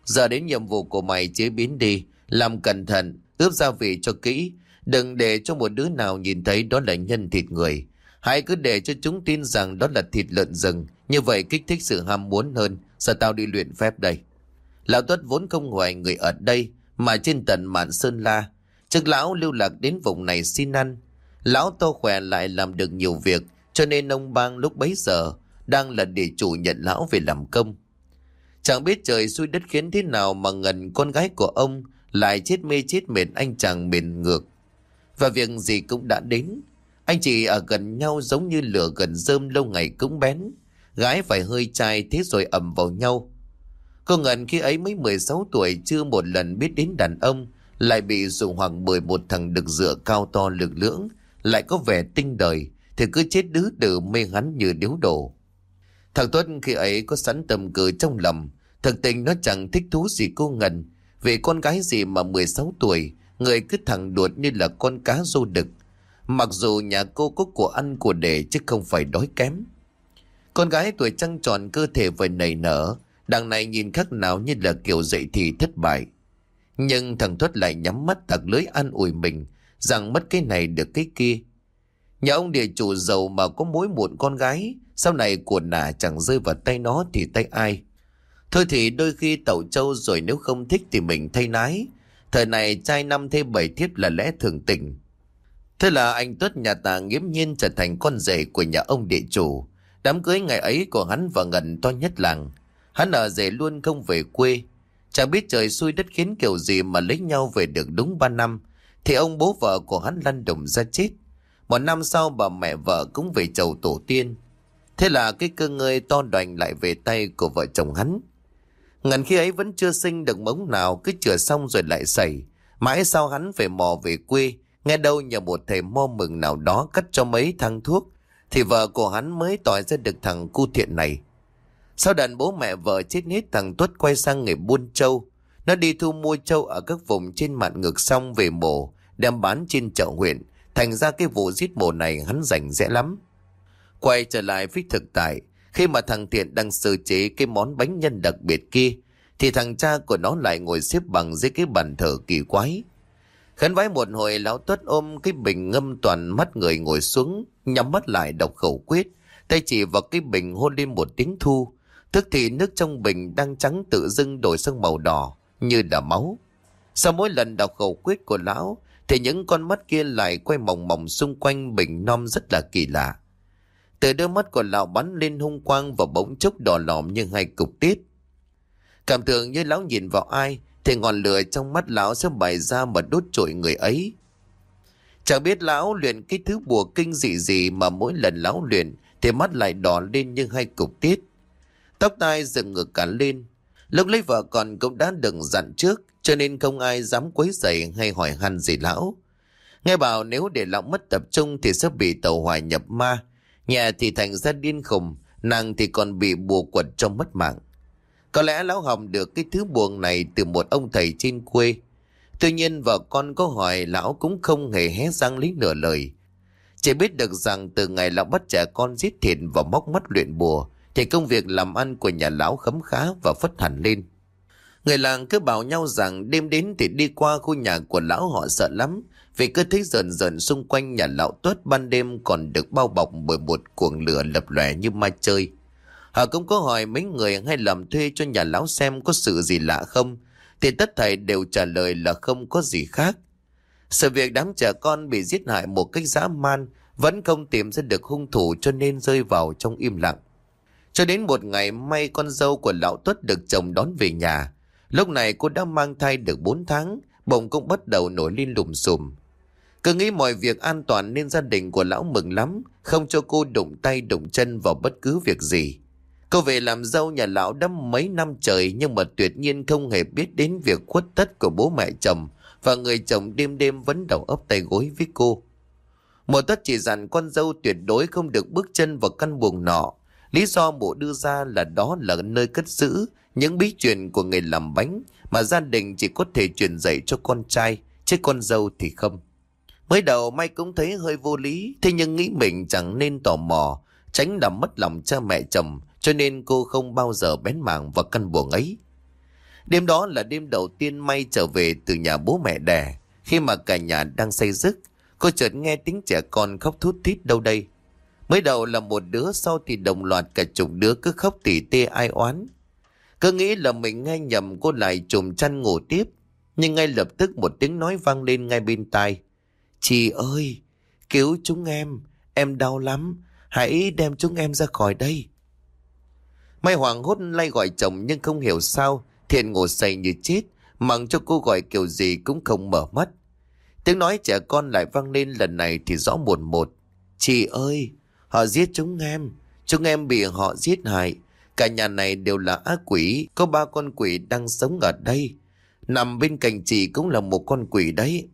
Giờ đến nhiệm vụ của mày chế biến đi, làm cẩn thận, ướp gia vị cho kỹ, đừng để cho một đứa nào nhìn thấy đó là nhân thịt người. Hãy cứ để cho chúng tin rằng đó là thịt lợn rừng, như vậy kích thích sự ham muốn hơn. Giờ tao đi luyện phép đây. Lão Tuất vốn không hoài người ở đây, mà trên tận Mạn Sơn La. Trước lão lưu lạc đến vùng này xin ăn. Lão to khỏe lại làm được nhiều việc, cho nên ông Bang lúc bấy giờ đang là địa chủ nhận lão về làm công. Chẳng biết trời xui đất khiến thế nào mà Ngân, con gái của ông, lại chết mê chết mệt anh chàng bền ngược. Và việc gì cũng đã đến. Anh chị ở gần nhau giống như lửa gần rơm, lâu ngày cũng bén. Gái phải hơi chai, thế rồi ầm vào nhau. Cô Ngân khi ấy mới mười sáu tuổi, chưa một lần biết đến đàn ông, lại bị dụ hoặc bởi một thằng đực dựa cao to lực lưỡng, lại có vẻ tinh đời, thì cứ chết đứ đừ mê hắn như điếu đổ. Thằng Tuất khi ấy có sẵn tầm cờ trong lòng. Thực tình nó chẳng thích thú gì cô Ngân, vì con gái gì mà mười sáu tuổi, người cứ thẳng đuột như là con cá rô đực. Mặc dù nhà cô có của ăn của để chứ không phải đói kém. Con gái tuổi trăng tròn, cơ thể phải nảy nở, đằng này nhìn khác nào như là kiểu dậy thì thất bại. Nhưng thằng Tuất lại nhắm mắt tặc lưới an ủi mình rằng mất cái này được cái kia. Nhà ông địa chủ giàu mà có mỗi một con gái, sau này của nà chẳng rơi vào tay nó thì tay ai. Thôi thì đôi khi tẩu trâu rồi, nếu không thích thì mình thay nái. Thời này trai năm thê bảy thiếp là lẽ thường tình. Thế là anh Tuất nhà ta nghiễm nhiên trở thành con rể của nhà ông địa chủ. Đám cưới ngày ấy của hắn và Ngân to nhất làng. Hắn ở rể luôn không về quê. Chẳng biết trời xui đất khiến kiểu gì mà lấy nhau về được đúng ba năm, thì ông bố vợ của hắn lăn đùng ra chết. Một năm sau bà mẹ vợ cũng về chầu tổ tiên. Thế là cái cơ ngơi to đoành lại về tay của vợ chồng hắn. Ngân khi ấy vẫn chưa sinh được mống nào, cứ chữa xong rồi lại xảy. Mãi sau hắn phải mò về quê, nghe đâu nhờ một thầy mo mừng nào đó cắt cho mấy thang thuốc, thì vợ của hắn mới tỏi ra được thằng cu thiện này. Sau đàn bố mẹ vợ chết hết, thằng Tuất quay sang nghề buôn trâu. Nó đi thu mua trâu ở các vùng trên mạn ngược, xong về mổ đem bán trên chợ huyện. Thành ra cái vụ giết mổ này hắn rành rẽ lắm. Quay trở lại với thực tại, khi mà thằng Thiện đang sơ chế cái món bánh nhân đặc biệt kia, thì thằng cha của nó lại ngồi xếp bằng dưới cái bàn thờ kỳ quái. Khấn vái một hồi, lão Tuất ôm cái bình ngâm toàn mắt người ngồi xuống, nhắm mắt lại đọc khẩu quyết, tay chỉ vào cái bình hôn lên một tiếng thu. Tức thì nước trong bình đang trắng tự dưng đổi sang màu đỏ như là máu. Sau mỗi lần đọc khẩu quyết của lão, thì những con mắt kia lại quay mòng mòng xung quanh bình non rất là kỳ lạ. Từ đôi mắt của lão bắn lên hung quang và bỗng chốc đỏ lòm như hai cục tiết. Cảm tưởng như lão nhìn vào ai thì ngọn lửa trong mắt lão sẽ bày ra mà đốt trội người ấy. Chẳng biết lão luyện cái thứ bùa kinh dị gì mà mỗi lần lão luyện thì mắt lại đỏ lên như hai cục tiết. Tóc tai dựng ngược cả lên. Lúc lấy vợ con cũng đã đừng dặn trước, cho nên không ai dám quấy rầy hay hỏi han gì lão. Nghe bảo nếu để lão mất tập trung thì sẽ bị tẩu hỏa nhập ma. Nhà thì thành ra điên khùng, nàng thì còn bị bùa quật trong mất mạng. Có lẽ lão học được cái thứ buồng này từ một ông thầy trên quê. Tuy nhiên vợ con có hỏi lão cũng không hề hé răng lý nửa lời. Chỉ biết được rằng từ ngày lão bắt trẻ con giết thịt và móc mắt luyện bùa, thì công việc làm ăn của nhà lão khấm khá và phất hẳn lên. Người làng cứ bảo nhau rằng đêm đến thì đi qua khu nhà của lão họ sợ lắm, vì cứ thấy rờn rờn xung quanh nhà lão Tuất ban đêm còn được bao bọc bởi một cuồng lửa lập lòe như ma chơi. Họ cũng có hỏi mấy người hay làm thuê cho nhà lão xem có sự gì lạ không, thì tất thảy đều trả lời là không có gì khác. Sự việc đám trẻ con bị giết hại một cách dã man vẫn không tìm ra được hung thủ, cho nên rơi vào trong im lặng. Cho đến một ngày may, con dâu của lão Tuất được chồng đón về nhà. Lúc này cô đã mang thai được bốn tháng, bụng cũng bắt đầu nổi lên lùm xùm. Cứ nghĩ mọi việc an toàn nên gia đình của lão mừng lắm, không cho cô đụng tay đụng chân vào bất cứ việc gì. Cô về làm dâu nhà lão đã mấy năm trời, nhưng mà tuyệt nhiên không hề biết đến việc khuất tất của bố mẹ chồng, và người chồng đêm đêm vẫn đầu ấp tay gối với cô. Mộ Tuất chỉ dặn con dâu tuyệt đối không được bước chân vào căn buồng nọ. Lý do mụ đưa ra là đó là nơi cất giữ những bí truyền của người làm bánh, mà gia đình chỉ có thể truyền dạy cho con trai, chứ con dâu thì không. Mới đầu May cũng thấy hơi vô lý, thế nhưng nghĩ mình chẳng nên tò mò, tránh làm mất lòng cha mẹ chồng, cho nên cô không bao giờ bén mảng vào căn buồng ấy. Đêm đó là đêm đầu tiên May trở về từ nhà bố mẹ đẻ. Khi mà cả nhà đang say giấc, cô chợt nghe tiếng trẻ con khóc thút thít đâu đây. Mới đầu là một đứa, sau thì đồng loạt cả chục đứa cứ khóc tỉ tê ai oán. Cứ nghĩ là mình nghe nhầm, cô lại trùm chăn ngủ tiếp. Nhưng ngay lập tức một tiếng nói vang lên ngay bên tai. Chị ơi, cứu chúng em, em đau lắm, hãy đem chúng em ra khỏi đây. May hoảng hốt lay gọi chồng nhưng không hiểu sao Thiện ngủ say như chết, mặc cho cô gọi kiểu gì cũng không mở mắt. Tiếng nói trẻ con lại vang lên lần này thì rõ một một. Chị ơi, họ giết chúng em, chúng em bị họ giết hại. Cả nhà này đều là ác quỷ, có ba con quỷ đang sống ở đây. Nằm bên cạnh chị cũng là một con quỷ đấy.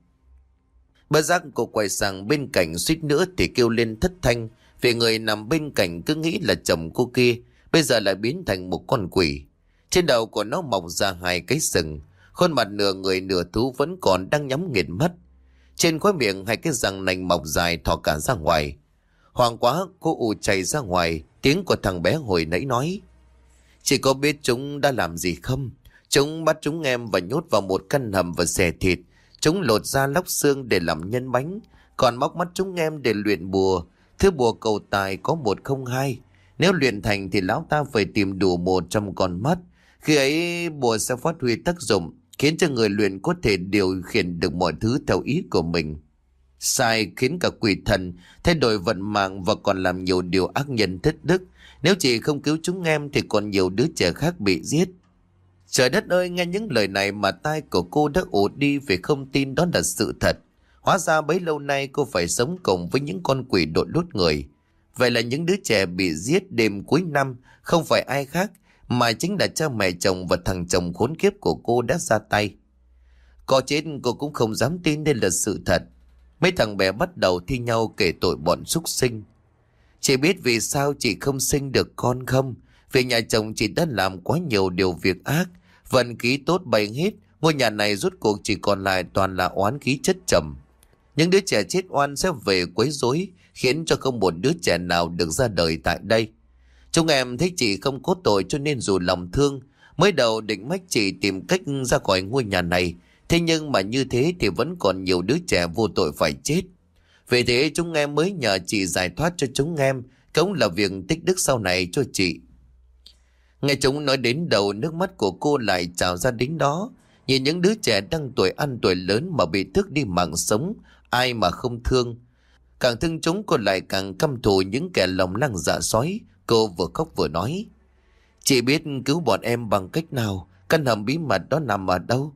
Bất giác cô quay sang bên cạnh, suýt nữa thì kêu lên thất thanh, vì người nằm bên cạnh cứ nghĩ là chồng cô kia bây giờ lại biến thành một con quỷ. Trên đầu của nó mọc ra hai cái sừng, khuôn mặt nửa người nửa thú vẫn còn đang nhắm nghiền mắt. Trên khóe miệng hai cái răng nanh mọc dài thò cả ra ngoài. Hoảng quá cô ù chạy ra ngoài. Tiếng của thằng bé hồi nãy nói: Chị có biết chúng đã làm gì không? Chúng bắt chúng em và nhốt vào một căn hầm và xẻ thịt. Chúng lột da lóc xương để làm nhân bánh, còn móc mắt chúng em để luyện bùa. Thứ bùa cầu tài có một không hai. Nếu luyện thành thì lão ta phải tìm đủ một trăm con mắt. Khi ấy bùa sẽ phát huy tác dụng, khiến cho người luyện có thể điều khiển được mọi thứ theo ý của mình. Sai khiến cả quỷ thần thay đổi vận mạng và còn làm nhiều điều ác nhân thất đức. Nếu chị không cứu chúng em thì còn nhiều đứa trẻ khác bị giết. Trời đất ơi, nghe những lời này mà tai của cô đã ù đi vì không tin đó là sự thật. Hóa ra bấy lâu nay cô phải sống cùng với những con quỷ đội lốt người. Vậy là những đứa trẻ bị giết đêm cuối năm không phải ai khác mà chính là cha mẹ chồng và thằng chồng khốn kiếp của cô đã ra tay. Có chết cô cũng không dám tin đây là sự thật. Mấy thằng bé bắt đầu thi nhau kể tội bọn súc sinh. Chị biết vì sao chị không sinh được con không? Vì nhà chồng chị đã làm quá nhiều điều việc ác, vận khí tốt bay hết, ngôi nhà này rốt cuộc chỉ còn lại toàn là oán khí chất chồng. Những đứa trẻ chết oan sẽ về quấy rối, khiến cho không một đứa trẻ nào được ra đời tại đây. Chúng em thấy chị không có tội cho nên dù lòng thương, mới đầu định mách chị tìm cách ra khỏi ngôi nhà này. Thế nhưng mà như thế thì vẫn còn nhiều đứa trẻ vô tội phải chết. Vì thế chúng em mới nhờ chị giải thoát cho chúng em, cũng là việc tích đức sau này cho chị. Nghe chúng nói đến đầu, nước mắt của cô lại trào ra đến đó. Nhìn những đứa trẻ đang tuổi ăn tuổi lớn mà bị tước đi mạng sống, ai mà không thương. Càng thương chúng cô lại càng căm thù những kẻ lòng lăng dạ sói. Cô vừa khóc vừa nói: Chị biết cứu bọn em bằng cách nào? Căn hầm bí mật đó nằm ở đâu?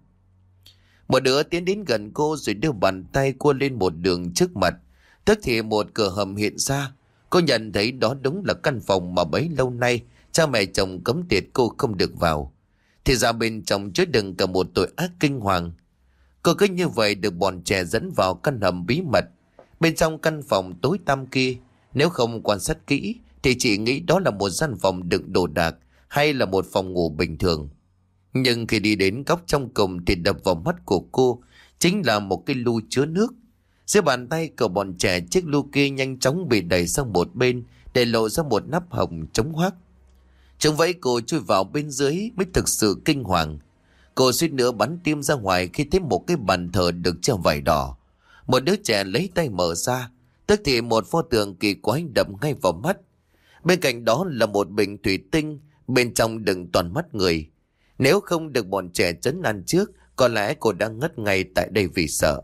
Một đứa tiến đến gần cô rồi đưa bàn tay cua lên một đường trước mặt. Tức thì một cửa hầm hiện ra. Cô nhận thấy đó đúng là căn phòng mà bấy lâu nay cha mẹ chồng cấm tiệt cô không được vào. Thì ra bên trong chứa đựng cả một tội ác kinh hoàng. Cô cứ như vậy được bọn trẻ dẫn vào căn hầm bí mật. Bên trong căn phòng tối tăm kia, nếu không quan sát kỹ thì chị nghĩ đó là một gian phòng đựng đồ đạc hay là một phòng ngủ bình thường. Nhưng khi đi đến góc trong cùng thì đập vào mắt của cô chính là một cái lu chứa nước. Dưới bàn tay của bọn trẻ, chiếc lu kia nhanh chóng bị đẩy sang một bên để lộ ra một nắp hồng chống hoác. Chúng vẫy cô chui vào bên dưới mới thực sự kinh hoàng. Cô suýt nữa bắn tim ra ngoài khi thấy một cái bàn thờ được treo vải đỏ. Một đứa trẻ lấy tay mở ra, tức thì một pho tượng kỳ quái đập ngay vào mắt. Bên cạnh đó là một bình thủy tinh, bên trong đựng toàn mắt người. Nếu không được bọn trẻ trấn an trước, có lẽ cô đang ngất ngay tại đây vì sợ.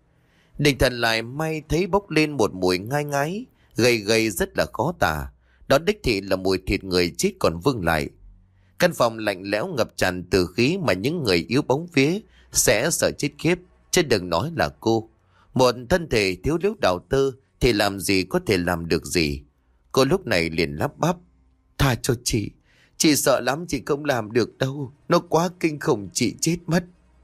Định thần lại may thấy bốc lên một mùi ngai ngái, gầy gầy rất là khó tả. Đó đích thị là mùi thịt người chết còn vương lại. Căn phòng lạnh lẽo ngập tràn từ khí mà những người yếu bóng vía sẽ sợ chết khiếp, chứ đừng nói là cô. Một thân thể thiếu liếu đào tơ thì làm gì có thể làm được gì. Cô lúc này liền lắp bắp: Tha cho chị, chị sợ lắm, chị không làm được đâu, nó quá kinh khủng, chị chết mất.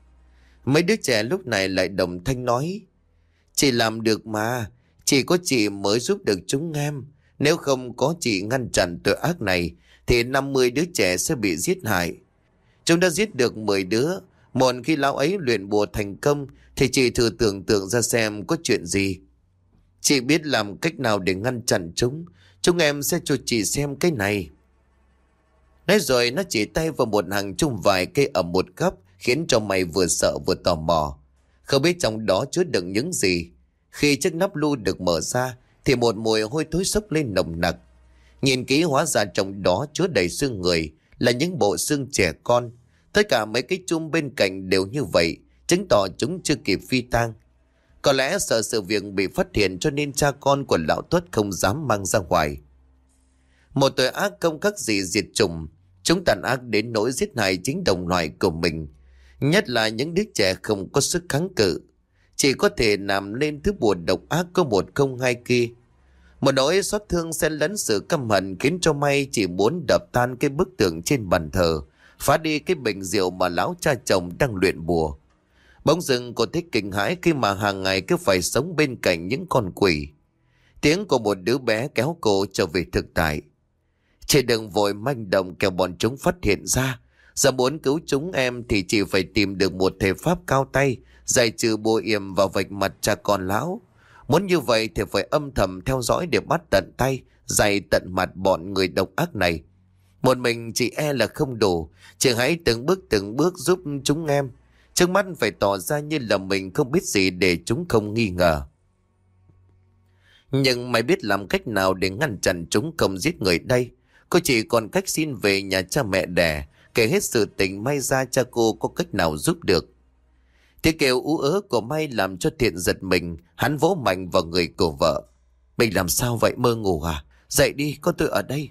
Mấy đứa trẻ lúc này lại đồng thanh nói: Chị làm được mà, chỉ có chị mới giúp được chúng em. Nếu không có chị ngăn chặn tội ác này thì năm mươi đứa trẻ sẽ bị giết hại. Chúng đã giết được mười đứa. Một khi lão ấy luyện bùa thành công thì chị thử tưởng tượng ra xem có chuyện gì. Chị biết làm cách nào để ngăn chặn chúng. Chúng em sẽ cho chị xem cái này. Nói rồi nó chỉ tay vào một hàng chung vài cây ở một góc, khiến cho mày vừa sợ vừa tò mò. Không biết trong đó chứa đựng những gì. Khi chiếc nắp lu được mở ra thì một mùi hôi thối xốc lên nồng nặc. Nhìn kỹ hóa ra trong đó chứa đầy xương người, là những bộ xương trẻ con. Tất cả mấy cái chum bên cạnh đều như vậy, chứng tỏ chúng chưa kịp phi tang. Có lẽ sợ sự việc bị phát hiện cho nên cha con của lão Tuất không dám mang ra ngoài. Một tội ác không khác gì diệt chủng. Chúng tàn ác đến nỗi giết hại chính đồng loại của mình, nhất là những đứa trẻ không có sức kháng cự, chỉ có thể làm lên thứ buồn độc ác có một không hai kia. Một nỗi xót thương xen lẫn sự căm hận khiến cho May chỉ muốn đập tan cái bức tượng trên bàn thờ, phá đi cái bình rượu mà lão cha chồng đang luyện bùa. Bỗng dưng cô thấy kinh hãi khi mà hàng ngày cứ phải sống bên cạnh những con quỷ. Tiếng của một đứa bé kéo cô trở về thực tại. Chị đừng vội manh động kẻo bọn chúng phát hiện ra. Giờ muốn cứu chúng em thì chỉ phải tìm được một thể pháp cao tay, giải trừ bùa yểm vào vạch mặt cha con lão. Muốn như vậy thì phải âm thầm theo dõi để bắt tận tay, dày tận mặt bọn người độc ác này. Một mình chị e là không đủ, chị hãy từng bước từng bước giúp chúng em. Trước mắt phải tỏ ra như là mình không biết gì để chúng không nghi ngờ. Nhưng mày biết làm cách nào để ngăn chặn chúng không giết người đây? Cô chỉ còn cách xin về nhà cha mẹ đẻ, kể hết sự tình, may ra cha cô có cách nào giúp được. Tiếng kêu ú ớ của May làm cho Thiện giật mình, hắn vỗ mạnh vào người của vợ. Mình làm sao vậy, mơ ngủ à? Dậy đi, có tôi ở đây.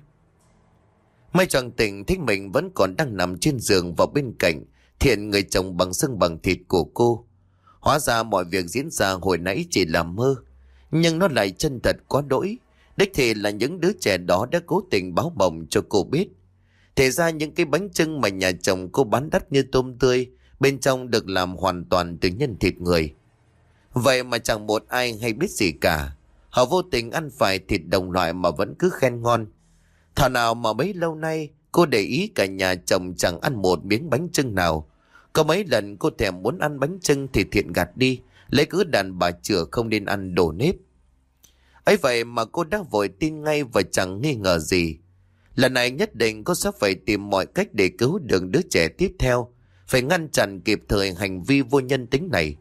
May choàng tỉnh thấy mình vẫn còn đang nằm trên giường, vào bên cạnh Thiện, người chồng bằng xương bằng thịt của cô. Hóa ra mọi việc diễn ra hồi nãy chỉ là mơ, nhưng nó lại chân thật quá đỗi. Đích thị là những đứa trẻ đó đã cố tình báo mộng cho cô biết. Thì ra những cái bánh chưng mà nhà chồng cô bán đắt như tôm tươi, bên trong được làm hoàn toàn từ nhân thịt người. Vậy mà chẳng một ai hay biết gì cả. Họ vô tình ăn phải thịt đồng loại mà vẫn cứ khen ngon. Thảo nào mà bấy lâu nay cô để ý cả nhà chồng chẳng ăn một miếng bánh chưng nào. Có mấy lần cô thèm muốn ăn bánh chưng thì Thiện gạt đi, lấy cứ đàn bà chửa không nên ăn đồ nếp. Ấy vậy mà cô đã vội tin ngay và chẳng nghi ngờ gì. Lần này nhất định cô sẽ phải tìm mọi cách để cứu được đứa trẻ tiếp theo, phải ngăn chặn kịp thời hành vi vô nhân tính này.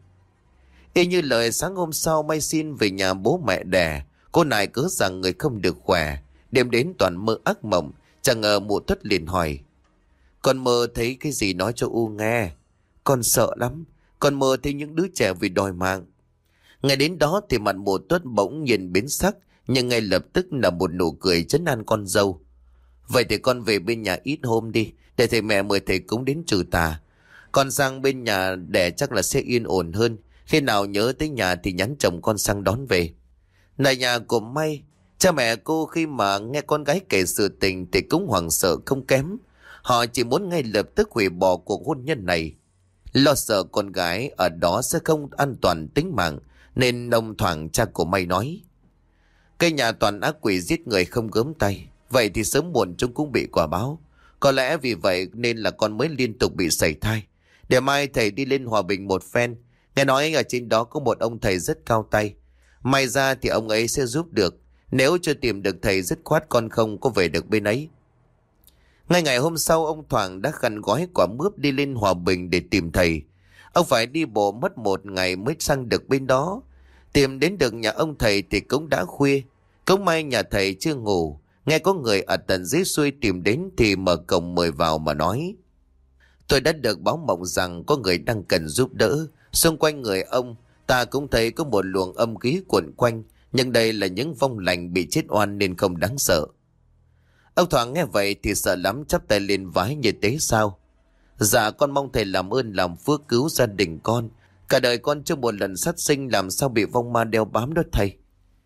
Y như lời sáng hôm sau May xin về nhà bố mẹ đẻ, cô nài cớ rằng người không được khỏe, đêm đến toàn mơ ác mộng. Chẳng ngờ mụ Tuất liền hỏi: Con mơ thấy cái gì, nói cho U nghe. Con sợ lắm, con mơ thấy những đứa trẻ vì đòi mạng. Ngay đến đó thì mặt mụ Tuất bỗng nhiên biến sắc, nhưng ngay lập tức là một nụ cười trấn an con dâu. Vậy thì con về bên nhà ít hôm đi, để thầy mẹ mời thầy cúng đến trừ tà. Con sang bên nhà đẻ chắc là sẽ yên ổn hơn. Khi nào nhớ tới nhà thì nhắn chồng con sang đón về. Này nhà của May, cha mẹ cô khi mà nghe con gái kể sự tình thì cũng hoảng sợ không kém. Họ chỉ muốn ngay lập tức hủy bỏ cuộc hôn nhân này. Lo sợ con gái ở đó sẽ không an toàn tính mạng, nên ông thoảng cha của May nói: Cái nhà toàn ác quỷ giết người không gớm tay, vậy thì sớm muộn chúng cũng bị quả báo. Có lẽ vì vậy nên là con mới liên tục bị sảy thai. Để mai thầy đi lên Hòa Bình một phen. Nghe nói ở trên đó có một ông thầy rất cao tay. May ra thì ông ấy sẽ giúp được. Nếu chưa tìm được thầy dứt khoát con không có về được bên ấy. Ngay ngày hôm sau, ông Thoảng đã khăn gói quả mướp đi lên Hòa Bình để tìm thầy. Ông phải đi bộ mất một ngày mới sang được bên đó. Tìm đến được nhà ông thầy thì cũng đã khuya. Cũng may nhà thầy chưa ngủ. Nghe có người ở tận dưới xuôi tìm đến thì mở cổng mời vào mà nói: Tôi đã được báo mộng rằng có người đang cần giúp đỡ. Xung quanh người ông, ta cũng thấy có một luồng âm khí cuộn quanh, nhưng đây là những vong lành bị chết oan nên không đáng sợ. Ông Thoảng nghe vậy thì sợ lắm, chắp tay lên vái như thế sao? Dạ con mong thầy làm ơn làm phước cứu gia đình con. Cả đời con chưa một lần sát sinh, làm sao bị vong ma đeo bám đó thầy?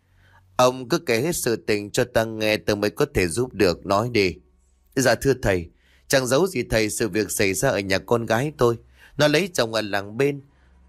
Ông cứ kể hết sự tình cho ta nghe, ta mới có thể giúp được, nói đi. Dạ thưa thầy, chẳng giấu gì thầy, sự việc xảy ra ở nhà con gái tôi. Nó lấy chồng ở làng bên.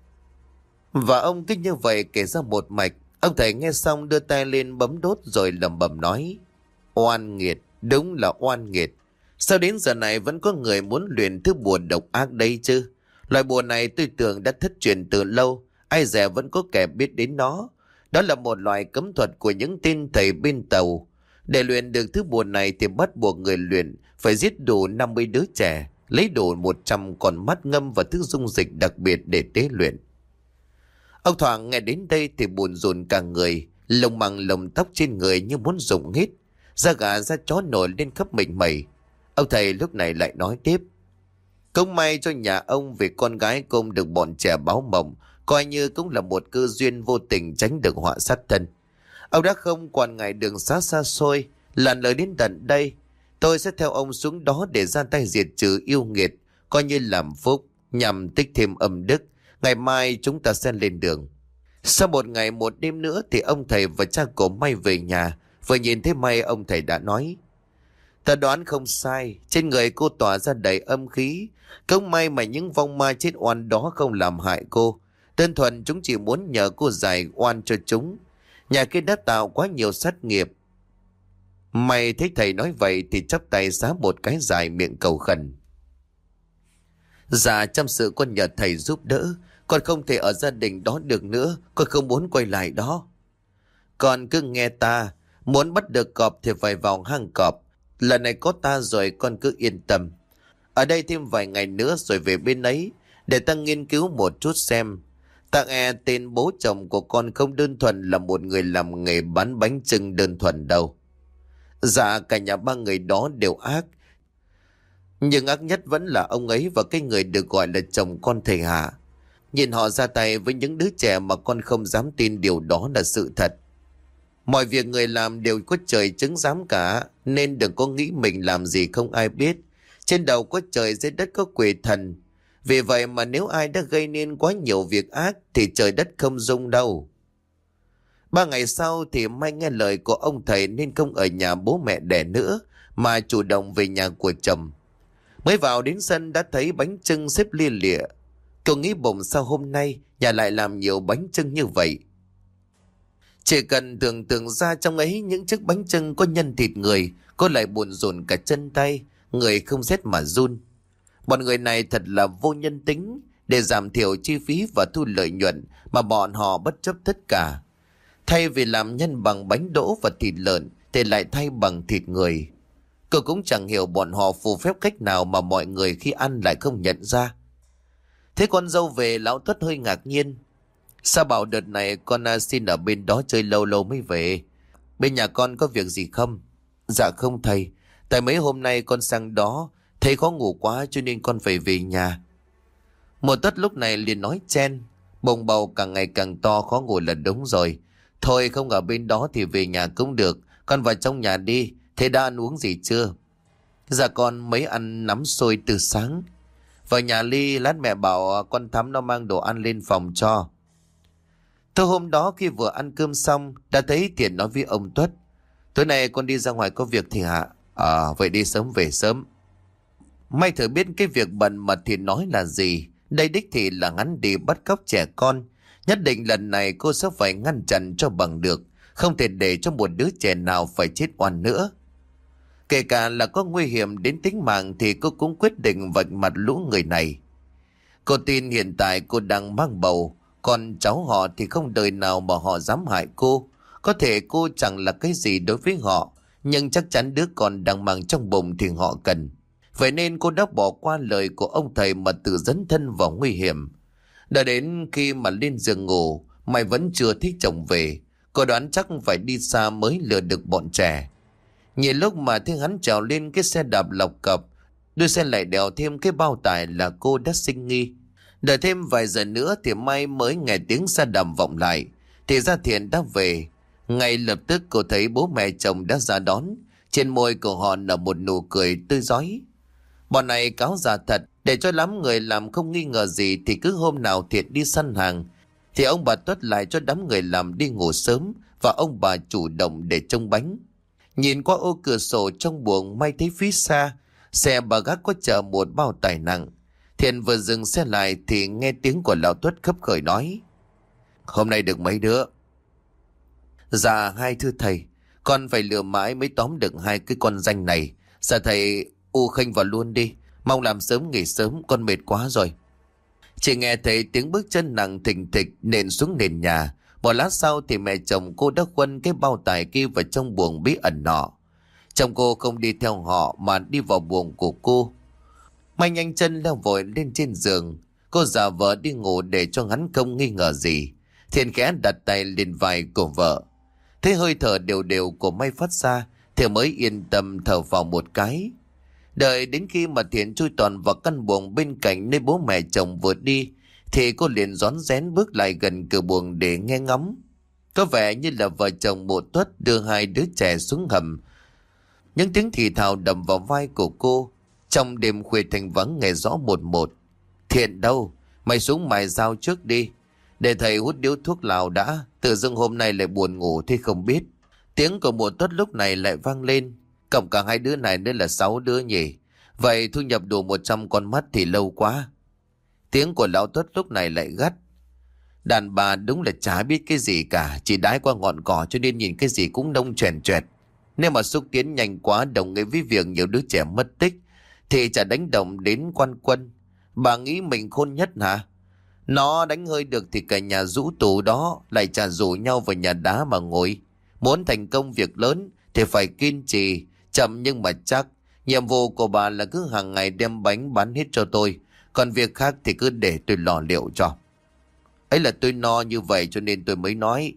Và ông cứ như vậy kể ra một mạch. Ông thầy nghe xong đưa tay lên bấm đốt rồi lẩm bẩm nói: Oan nghiệt, đúng là oan nghiệt. Sao đến giờ này vẫn có người muốn luyện thứ bùa độc ác đây chứ? Loại bùa này tôi tưởng đã thất truyền từ lâu, ai dè vẫn có kẻ biết đến nó. Đó là một loại cấm thuật của những tên thầy bên tàu. Để luyện được thứ bùa này thì bắt buộc người luyện phải giết đủ năm mươi đứa trẻ, lấy đủ một trăm con mắt ngâm và thứ dung dịch đặc biệt để tế luyện. Ông Thoảng nghe đến đây thì buồn rùn cả người, lông măng lông tóc trên người như muốn rụng hết, da gà da chó nổi lên khắp mình mẩy. Ông thầy lúc này lại nói tiếp: Cũng may cho nhà ông vì con gái công được bọn trẻ báo mộng, coi như cũng là một cơ duyên vô tình tránh được họa sát thân. Ông đã không quản ngại đường xa xa xôi, lặn lội đến tận đây. Tôi sẽ theo ông xuống đó để ra tay diệt trừ yêu nghiệt, coi như làm phúc, nhằm tích thêm âm đức. Ngày mai chúng ta sẽ lên đường. Sau một ngày một đêm nữa thì ông thầy và cha cổ May về nhà. Vừa nhìn thấy May, ông thầy đã nói: Ta đoán không sai, trên người cô tỏa ra đầy âm khí. Không may mà những vong ma chết oan đó không làm hại cô. Đơn thuần chúng chỉ muốn nhờ cô giải oan cho chúng. Nhà kia đã tạo quá nhiều sát nghiệp. May thấy thầy nói vậy thì chắp tay xá một cái dài, miệng cầu khẩn: Dạ chăm sự con nhờ thầy giúp đỡ. Con không thể ở gia đình đó được nữa. Con không muốn quay lại đó. Con cứ nghe ta. Muốn bắt được cọp thì phải vào hang cọp. Lần này có ta rồi, con cứ yên tâm. Ở đây thêm vài ngày nữa rồi về bên ấy, để ta nghiên cứu một chút xem. Ta nghe tên bố chồng của con không đơn thuần là một người làm nghề bán bánh chưng đơn thuần đâu. Dạ cả nhà ba người đó đều ác. Nhưng ác nhất vẫn là ông ấy và cái người được gọi là chồng con thầy Hạ. Nhìn họ ra tay với những đứa trẻ mà con không dám tin điều đó là sự thật. Mọi việc người làm đều có trời chứng giám cả, nên đừng có nghĩ mình làm gì không ai biết. Trên đầu có trời, dưới đất có quỷ thần. Vì vậy mà nếu ai đã gây nên quá nhiều việc ác thì trời đất không dung đâu. Ba ngày sau thì May nghe lời của ông thầy nên không ở nhà bố mẹ đẻ nữa, mà chủ động về nhà của chồng. Mới vào đến sân đã thấy bánh chưng xếp lia lịa. Cậu nghĩ bụng sao hôm nay nhà lại làm nhiều bánh chưng như vậy. Chỉ cần tưởng tượng ra trong ấy những chiếc bánh chưng có nhân thịt người, cô lại buồn rộn cả chân tay, người không rét mà run. Bọn người này thật là vô nhân tính. Để giảm thiểu chi phí và thu lợi nhuận mà bọn họ bất chấp tất cả. Thay vì làm nhân bằng bánh đỗ và thịt lợn thì lại thay bằng thịt người. Cô cũng chẳng hiểu bọn họ phù phép cách nào mà mọi người khi ăn lại không nhận ra. Thế con dâu về, lão Tuất hơi ngạc nhiên. Sao bảo đợt này con xin ở bên đó chơi lâu lâu mới về? Bên nhà con có việc gì không? Dạ không thầy. Tại mấy hôm nay con sang đó thấy khó ngủ quá cho nên con phải về nhà. Một Tuất lúc này liền nói chen: Bồng bầu càng ngày càng to, khó ngủ là đúng rồi. Thôi không ở bên đó thì về nhà cũng được. Con vào trong nhà đi. Thế đã ăn uống gì chưa? Dạ con mới ăn nắm xôi từ sáng. Vào nhà Ly, lát mẹ bảo con Thắm nó mang đồ ăn lên phòng cho. Thôi hôm đó khi vừa ăn cơm xong, đã thấy Thiện nói với ông Tuất: Tối nay con đi ra ngoài có việc thì hả? À vậy đi sớm về sớm. May thử biết cái việc bận mà Thiện nói là gì. Đây đích thị là hắn đi bắt cóc trẻ con. Nhất định lần này cô sẽ phải ngăn chặn cho bằng được. Không thể để cho một đứa trẻ nào phải chết oan nữa. Kể cả là có nguy hiểm đến tính mạng thì cô cũng quyết định vạch mặt lũ người này. Cô tin hiện tại cô đang mang bầu, còn cháu họ thì không đời nào mà họ dám hại cô. Có thể cô chẳng là cái gì đối với họ, nhưng chắc chắn đứa con đang mang trong bụng thì họ cần. Vậy nên cô đã bỏ qua lời của ông thầy mà tự dấn thân vào nguy hiểm. Đã đến khi mà lên giường ngủ, mày vẫn chưa thích chồng về. Cô đoán chắc phải đi xa mới lừa được bọn trẻ. Nhìn lúc mà thấy hắn trèo lên cái xe đạp lọc cập, đôi xe lại đèo thêm cái bao tải là cô đã sinh nghi. Đợi thêm vài giờ nữa thì Mai mới nghe tiếng xe đạp vọng lại. Thì ra Thiện đã về. Ngay lập tức cô thấy bố mẹ chồng đã ra đón. Trên môi của họ nở một nụ cười tươi rói. Bọn này cáo già thật. Để cho lắm người làm không nghi ngờ gì thì cứ hôm nào Thiện đi săn hàng thì ông bà Tuất lại cho đám người làm đi ngủ sớm và ông bà chủ động để trông bánh. Nhìn qua ô cửa sổ trong buồng, May thấy phía xa xe bà gác có chở một bao tải nặng. Thiện vừa dừng xe lại thì nghe tiếng của lão Tuất khấp khởi nói: Hôm nay được mấy đứa? Dạ hai thưa thầy. Con phải lừa mãi mới tóm được hai cái con danh này. Dạ thầy u khênh vào luôn đi. Mong làm sớm nghỉ sớm, con mệt quá rồi. Chỉ nghe thấy tiếng bước chân nặng thình thịch nện xuống nền nhà. Một lát sau thì mẹ chồng cô đã khuân cái bao tải kia vào trong buồng bí ẩn nọ. Chồng cô không đi theo họ mà đi vào buồng của cô. Mai nhanh chân leo vội lên trên giường. Cô giả vờ đi ngủ để cho hắn không nghi ngờ gì. Thiện khẽ đặt tay lên vai của vợ. Thấy hơi thở đều đều của Mai phát ra thì mới yên tâm thở vào một cái. Đợi đến khi mà Thiện chui toàn vào căn buồng bên cạnh nơi bố mẹ chồng vừa đi thì cô liền rón rén bước lại gần cửa buồng để nghe ngóng. Có vẻ như là vợ chồng Mộ Tuất đưa hai đứa trẻ xuống hầm. Những tiếng thì thào đầm vào vai của cô. Trong đêm khuya thành vắng nghe rõ một một. Thiện đâu? Mày xuống mài dao trước đi. Để thầy hút điếu thuốc lào đã. Tự dưng hôm nay lại buồn ngủ thì không biết. Tiếng của Mộ Tuất lúc này lại vang lên. Cộng cả hai đứa này nên là sáu đứa nhỉ. Vậy thu nhập đủ một trăm con mắt thì lâu quá. Tiếng của lão Tuất lúc này lại gắt. Đàn bà đúng là chả biết cái gì cả. Chỉ đái qua ngọn cỏ cho nên nhìn cái gì cũng đông choèn choẹt. Nếu mà xúc tiến nhanh quá đồng nghĩa với việc nhiều đứa trẻ mất tích thì chả đánh động đến quan quân. Bà nghĩ mình khôn nhất hả? Nó đánh hơi được thì cả nhà rũ tù đó lại chả rủ nhau vào nhà đá mà ngồi. Muốn thành công việc lớn thì phải kiên trì, chậm nhưng mà chắc. Nhiệm vụ của bà là cứ hàng ngày đem bánh bán hết cho tôi. Còn việc khác thì cứ để tôi lo liệu cho. Ấy là tôi no như vậy cho nên tôi mới nói.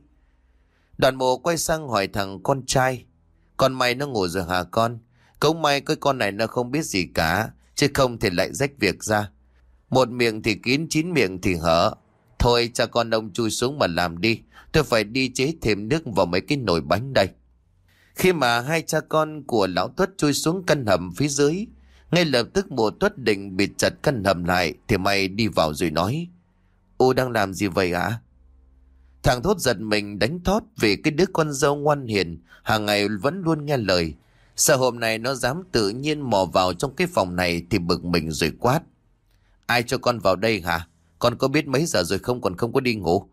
Đoàn Mộ quay sang hỏi thằng con trai. Con mày nó ngủ rồi hả con? Cũng may cái con này nó không biết gì cả. Chứ không thì lại rách việc ra. Một miệng thì kín, chín miệng thì hở. Thôi cha con ông chui xuống mà làm đi. Tôi phải đi chế thêm nước vào mấy cái nồi bánh đây. Khi mà hai cha con của lão Tuất chui xuống căn hầm phía dưới, ngay lập tức Mộ Tuất định bịt chặt căn hầm lại thì mày đi vào rồi nói. Ô đang làm gì vậy ạ? Thằng Thốt giật mình đánh thót vì cái đứa con dâu ngoan hiền hàng ngày vẫn luôn nghe lời. Sợ hôm nay nó dám tự nhiên mò vào trong cái phòng này thì bực mình rồi quát. Ai cho con vào đây hả? Con có biết mấy giờ rồi không còn không có đi ngủ?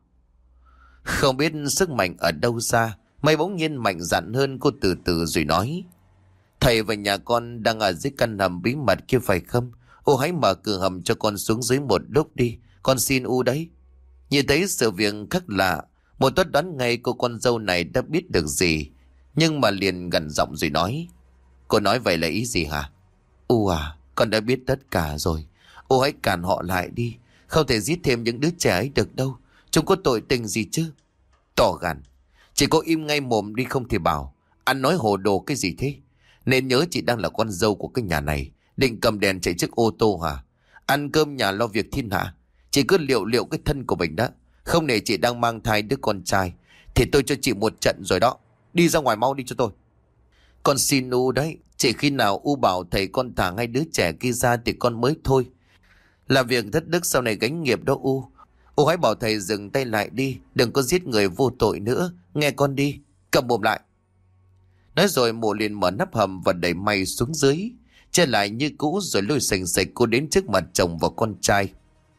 Không biết sức mạnh ở đâu ra, mày bỗng nhiên mạnh dạn hơn. Cô từ từ rồi nói. Thầy và nhà con đang ở dưới căn hầm bí mật kia phải không? Ô hãy mở cửa hầm cho con xuống dưới một lúc đi. Con xin u đấy. Nhìn thấy sự việc khác lạ, Mộ Tuất đoán ngay cô con dâu này đã biết được gì. Nhưng mà liền gần giọng rồi nói. Cô nói vậy là ý gì hả? U à, con đã biết tất cả rồi. Ô hãy cản họ lại đi. Không thể giết thêm những đứa trẻ ấy được đâu. Chúng có tội tình gì chứ? Tỏ gan. Chỉ có im ngay mồm đi không thì bảo. Anh nói hồ đồ cái gì thế? Nên nhớ chị đang là con dâu của cái nhà này. Định cầm đèn chạy chiếc ô tô hả? Ăn cơm nhà lo việc thiên hạ. Chị cứ liệu liệu cái thân của mình đó. Không để chị đang mang thai đứa con trai thì tôi cho chị một trận rồi đó. Đi ra ngoài mau đi cho tôi. Con xin U đấy. Chỉ khi nào U bảo thầy con thả hai đứa trẻ kia ra thì con mới thôi. Làm việc thất đức sau này gánh nghiệp đó U. U hãy bảo thầy dừng tay lại đi. Đừng có giết người vô tội nữa. Nghe con đi. Cầm mồm lại. Nói rồi Mộ liền mở nắp hầm và đẩy May xuống dưới. Che lại như cũ rồi lôi sành sạch cô đến trước mặt chồng và con trai.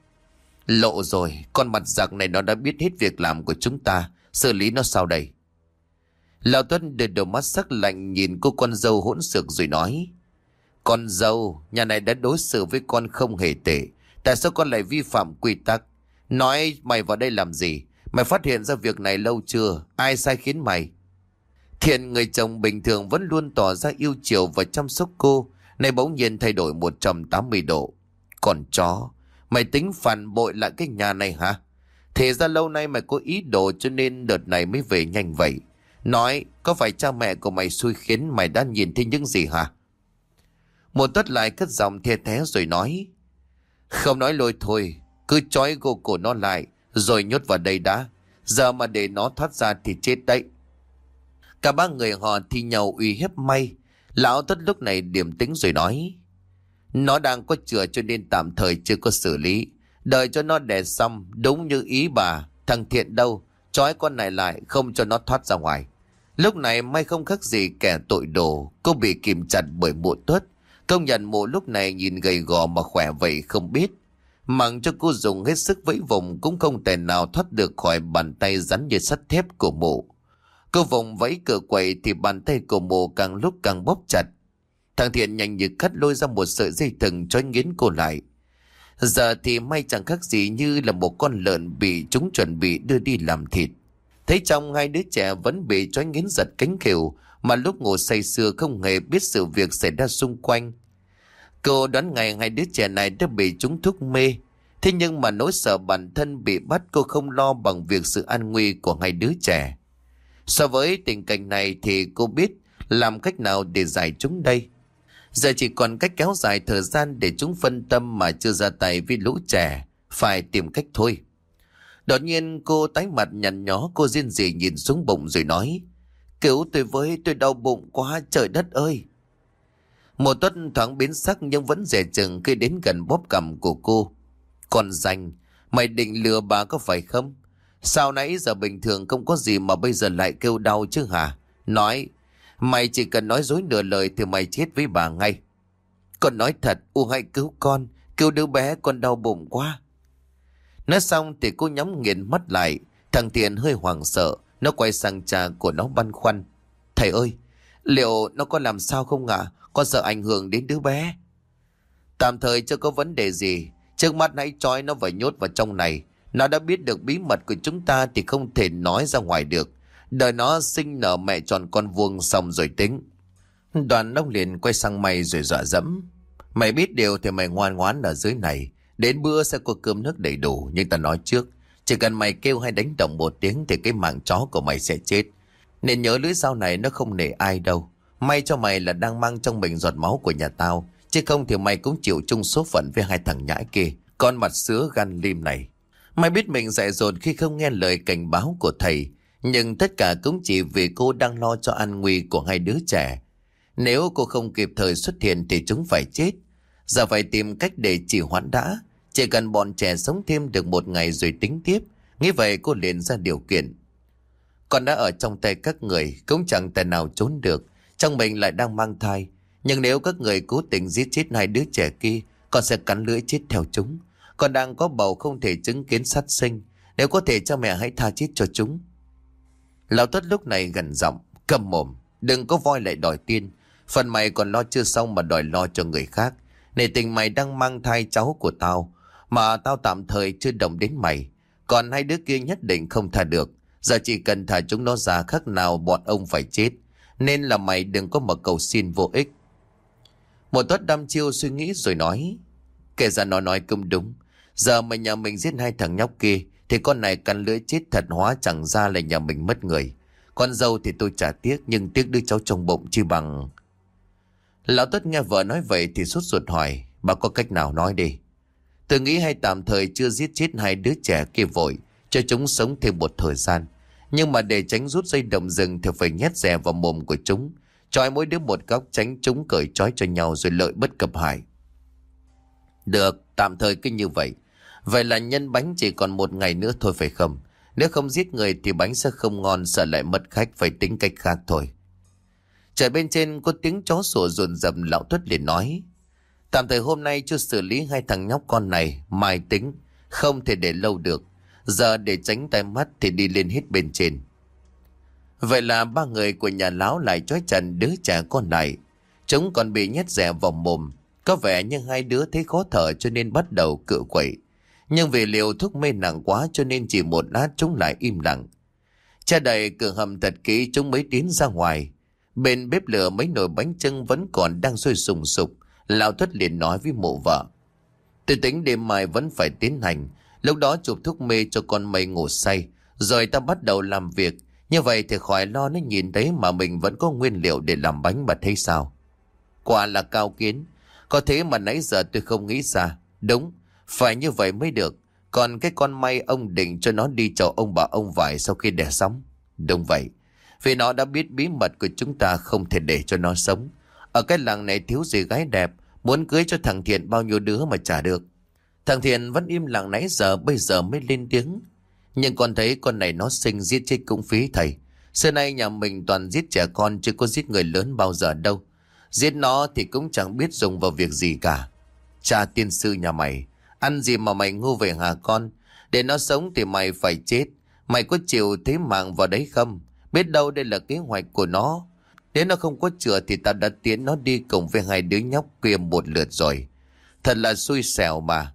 Lộ rồi. Con mặt giặc này nó đã biết hết việc làm của chúng ta. Xử lý nó sao đây? Lão Tuấn đưa đôi mắt sắc lạnh nhìn cô con dâu hỗn xược rồi nói. Con dâu, nhà này đã đối xử với con không hề tệ. Tại sao con lại vi phạm quy tắc? Nói mày vào đây làm gì? Mày phát hiện ra việc này lâu chưa? Ai sai khiến mày? Thiện, người chồng bình thường vẫn luôn tỏ ra yêu chiều và chăm sóc cô, nay bỗng nhiên thay đổi một trăm tám mươi độ. Còn chó, mày tính phản bội lại cái nhà này hả? Thế ra lâu nay mày có ý đồ cho nên đợt này mới về nhanh vậy. Nói, có phải cha mẹ của mày xui khiến mày đã nhìn thấy những gì hả? Một Tuất lại cất giọng the thé rồi nói. Không nói lôi thôi, cứ trói gô cổ nó lại rồi nhốt vào đây đã. Giờ mà để nó thoát ra thì chết đấy. Cả ba người họ thi nhau uy hiếp May. Lão Tuất lúc này điềm tĩnh rồi nói. Nó đang có chữa cho nên tạm thời chưa có xử lý. Đợi cho nó đẻ xong đúng như ý bà. Thằng Thiện đâu, trói con này lại không cho nó thoát ra ngoài. Lúc này May không khác gì kẻ tội đồ. Cô bị kìm chặt bởi Mộ Tuất. Công nhận Mộ lúc này nhìn gầy gò mà khỏe vậy không biết. Mặc cho cô dùng hết sức vẫy vùng cũng không thể nào thoát được khỏi bàn tay rắn như sắt thép của Mộ. Cô vùng vẫy cửa quậy thì bàn tay của Mộ càng lúc càng bóp chặt. Thằng Thiện nhanh như cắt lôi ra một sợi dây thừng trói nghiến cô lại. Giờ thì May chẳng khác gì như là một con lợn bị chúng chuẩn bị đưa đi làm thịt. Thấy trong hai đứa trẻ vẫn bị trói nghiến giật cánh khều, mà lúc ngủ say sưa không hề biết sự việc xảy ra xung quanh. Cô đoán ngày hai đứa trẻ này đã bị trúng thuốc mê. Thế nhưng mà nỗi sợ bản thân bị bắt cô không lo bằng việc sự an nguy của hai đứa trẻ. So với tình cảnh này thì cô biết làm cách nào để giải chúng đây. Giờ chỉ còn cách kéo dài thời gian để chúng phân tâm mà chưa ra tay với lũ trẻ. Phải tìm cách thôi. Đột nhiên cô tái mặt nhăn nhó, cô rên rỉ nhìn xuống bụng rồi nói: "Cứu tôi với, tôi đau bụng quá, trời đất ơi!" Một Tuất thoáng biến sắc nhưng vẫn dè chừng khi đến gần bóp cằm của cô. "Còn danh, mày định lừa bà có phải không? Sao nãy giờ bình thường không có gì mà bây giờ lại kêu đau chứ hả? Nói, mày chỉ cần nói dối nửa lời thì mày chết với bà ngay." "Con nói thật, U hãy cứu con, cứu đứa bé, con đau bụng quá." Nói xong thì cô nhắm nghiền mắt lại. Thằng Thiện hơi hoảng sợ, nó quay sang cha của nó băn khoăn: "Thầy ơi, liệu nó có làm sao không ạ? Con sợ ảnh hưởng đến đứa bé." "Tạm thời chưa có vấn đề gì. Trước mắt hãy trói nó và nhốt vào trong này. Nó đã biết được bí mật của chúng ta thì không thể nói ra ngoài được. Đợi nó sinh nở mẹ tròn con vuông xong rồi tính." Đoàn ông liền quay sang mày rồi dọa dẫm: "Mày biết điều thì mày ngoan ngoãn ở dưới này. Đến bữa sẽ có cơm nước đầy đủ. Nhưng ta nói trước, chỉ cần mày kêu hay đánh động một tiếng thì cái mạng chó của mày sẽ chết. Nên nhớ lưỡi dao này nó không nể ai đâu. May cho mày là đang mang trong mình giọt máu của nhà tao. Chứ không thì mày cũng chịu chung số phận với hai thằng nhãi kia, con mặt sứa gan lim này." Mày biết mình dại dột khi không nghe lời cảnh báo của thầy. Nhưng tất cả cũng chỉ vì cô đang lo cho an nguy của hai đứa trẻ. Nếu cô không kịp thời xuất hiện thì chúng phải chết. Giờ phải tìm cách để trì hoãn đã. Chỉ cần bọn trẻ sống thêm được một ngày rồi tính tiếp. Nghĩ vậy cô liền ra điều kiện: "Con đã ở trong tay các người, cũng chẳng tài nào trốn được. Trong mình lại đang mang thai. Nhưng nếu các người cố tình giết chết hai đứa trẻ kia, con sẽ cắn lưỡi chết theo chúng. Con đang có bầu không thể chứng kiến sát sinh. Nếu có thể cha mẹ hãy tha chết cho chúng." Lão Tuất lúc này gần giọng: "Câm mồm, đừng có voi lại đòi tiên. Phần mày còn lo chưa xong mà đòi lo cho người khác. Nể tình mày đang mang thai cháu của tao, mà tao tạm thời chưa động đến mày. Còn hai đứa kia nhất định không tha được. Giờ chỉ cần thả chúng nó ra, khác nào bọn ông phải chết. Nên là mày đừng có mà cầu xin vô ích." Một Tuất đăm chiêu suy nghĩ rồi nói: "Kể ra nó nói cũng đúng. Giờ mà nhà mình giết hai thằng nhóc kia thì con này cắn lưỡi chết thật, hóa chẳng ra là nhà mình mất người. Con dâu thì tôi chả tiếc, nhưng tiếc đứa cháu trong bụng chi bằng." Lão Tuất nghe vợ nói vậy thì sốt ruột hỏi: "Bà có cách nào nói đi." "Tôi nghĩ hay tạm thời chưa giết chết hai đứa trẻ kia vội, cho chúng sống thêm một thời gian. Nhưng mà để tránh rút dây động rừng thì phải nhét rè vào mồm của chúng, trói mỗi đứa một góc, tránh chúng cởi trói cho nhau rồi lợi bất cập hại." "Được, tạm thời cứ như vậy. Vậy là nhân bánh chỉ còn một ngày nữa thôi phải không? Nếu không giết người thì bánh sẽ không ngon, sợ lại mất khách, phải tính cách khác thôi." Trời bên trên có tiếng chó sủa rồn rập. Lão Tuất liền nói: "Tạm thời hôm nay chưa xử lý hai thằng nhóc con này, mai tính, không thể để lâu được. Giờ để tránh tai mắt thì đi lên hết bên trên." Vậy là ba người của nhà lão lại trói chặt đứa trẻ con lại. Chúng còn bị nhét rẻ vào mồm. Có vẻ như hai đứa thấy khó thở cho nên bắt đầu cự quậy. Nhưng vì liều thuốc mê nặng quá cho nên chỉ một lát chúng lại im lặng. Cha đẩy cửa hầm thật kỹ chúng mới tiến ra ngoài. Bên bếp lửa mấy nồi bánh chưng vẫn còn đang sôi sùng sục. Lão Tuất liền nói với mụ vợ: "Tôi tính đêm mai vẫn phải tiến hành. Lúc đó chụp thuốc mê cho con mày ngủ say, rồi ta bắt đầu làm việc. Như vậy thì khỏi lo nó nhìn thấy mà mình vẫn có nguyên liệu để làm bánh, mà thấy sao?" "Quả là cao kiến. Có thế mà nãy giờ tôi không nghĩ ra. Đúng, phải như vậy mới được. Còn cái con may ông định cho nó đi chầu ông bà ông vải sau khi đẻ xong?" "Đúng vậy. Vì nó đã biết bí mật của chúng ta, không thể để cho nó sống. Ở cái làng này thiếu gì gái đẹp, muốn cưới cho thằng Thiện bao nhiêu đứa mà chả được." Thằng Thiện vẫn im lặng nãy giờ, bây giờ mới lên tiếng: "Nhưng con thấy con này nó sinh giết chết cũng phí thầy. Xưa nay nhà mình toàn giết trẻ con chứ có giết người lớn bao giờ đâu. Giết nó thì cũng chẳng biết dùng vào việc gì cả. Cha tiên sư nhà mày, ăn gì mà mày ngu về hả con? Để nó sống thì mày phải chết. Mày có chịu thế mạng vào đấy không? Biết đâu đây là kế hoạch của nó. Nếu nó không có chữa thì tao đã tiến nó đi cùng với hai đứa nhóc kia một lượt rồi. Thật là xui xẻo mà."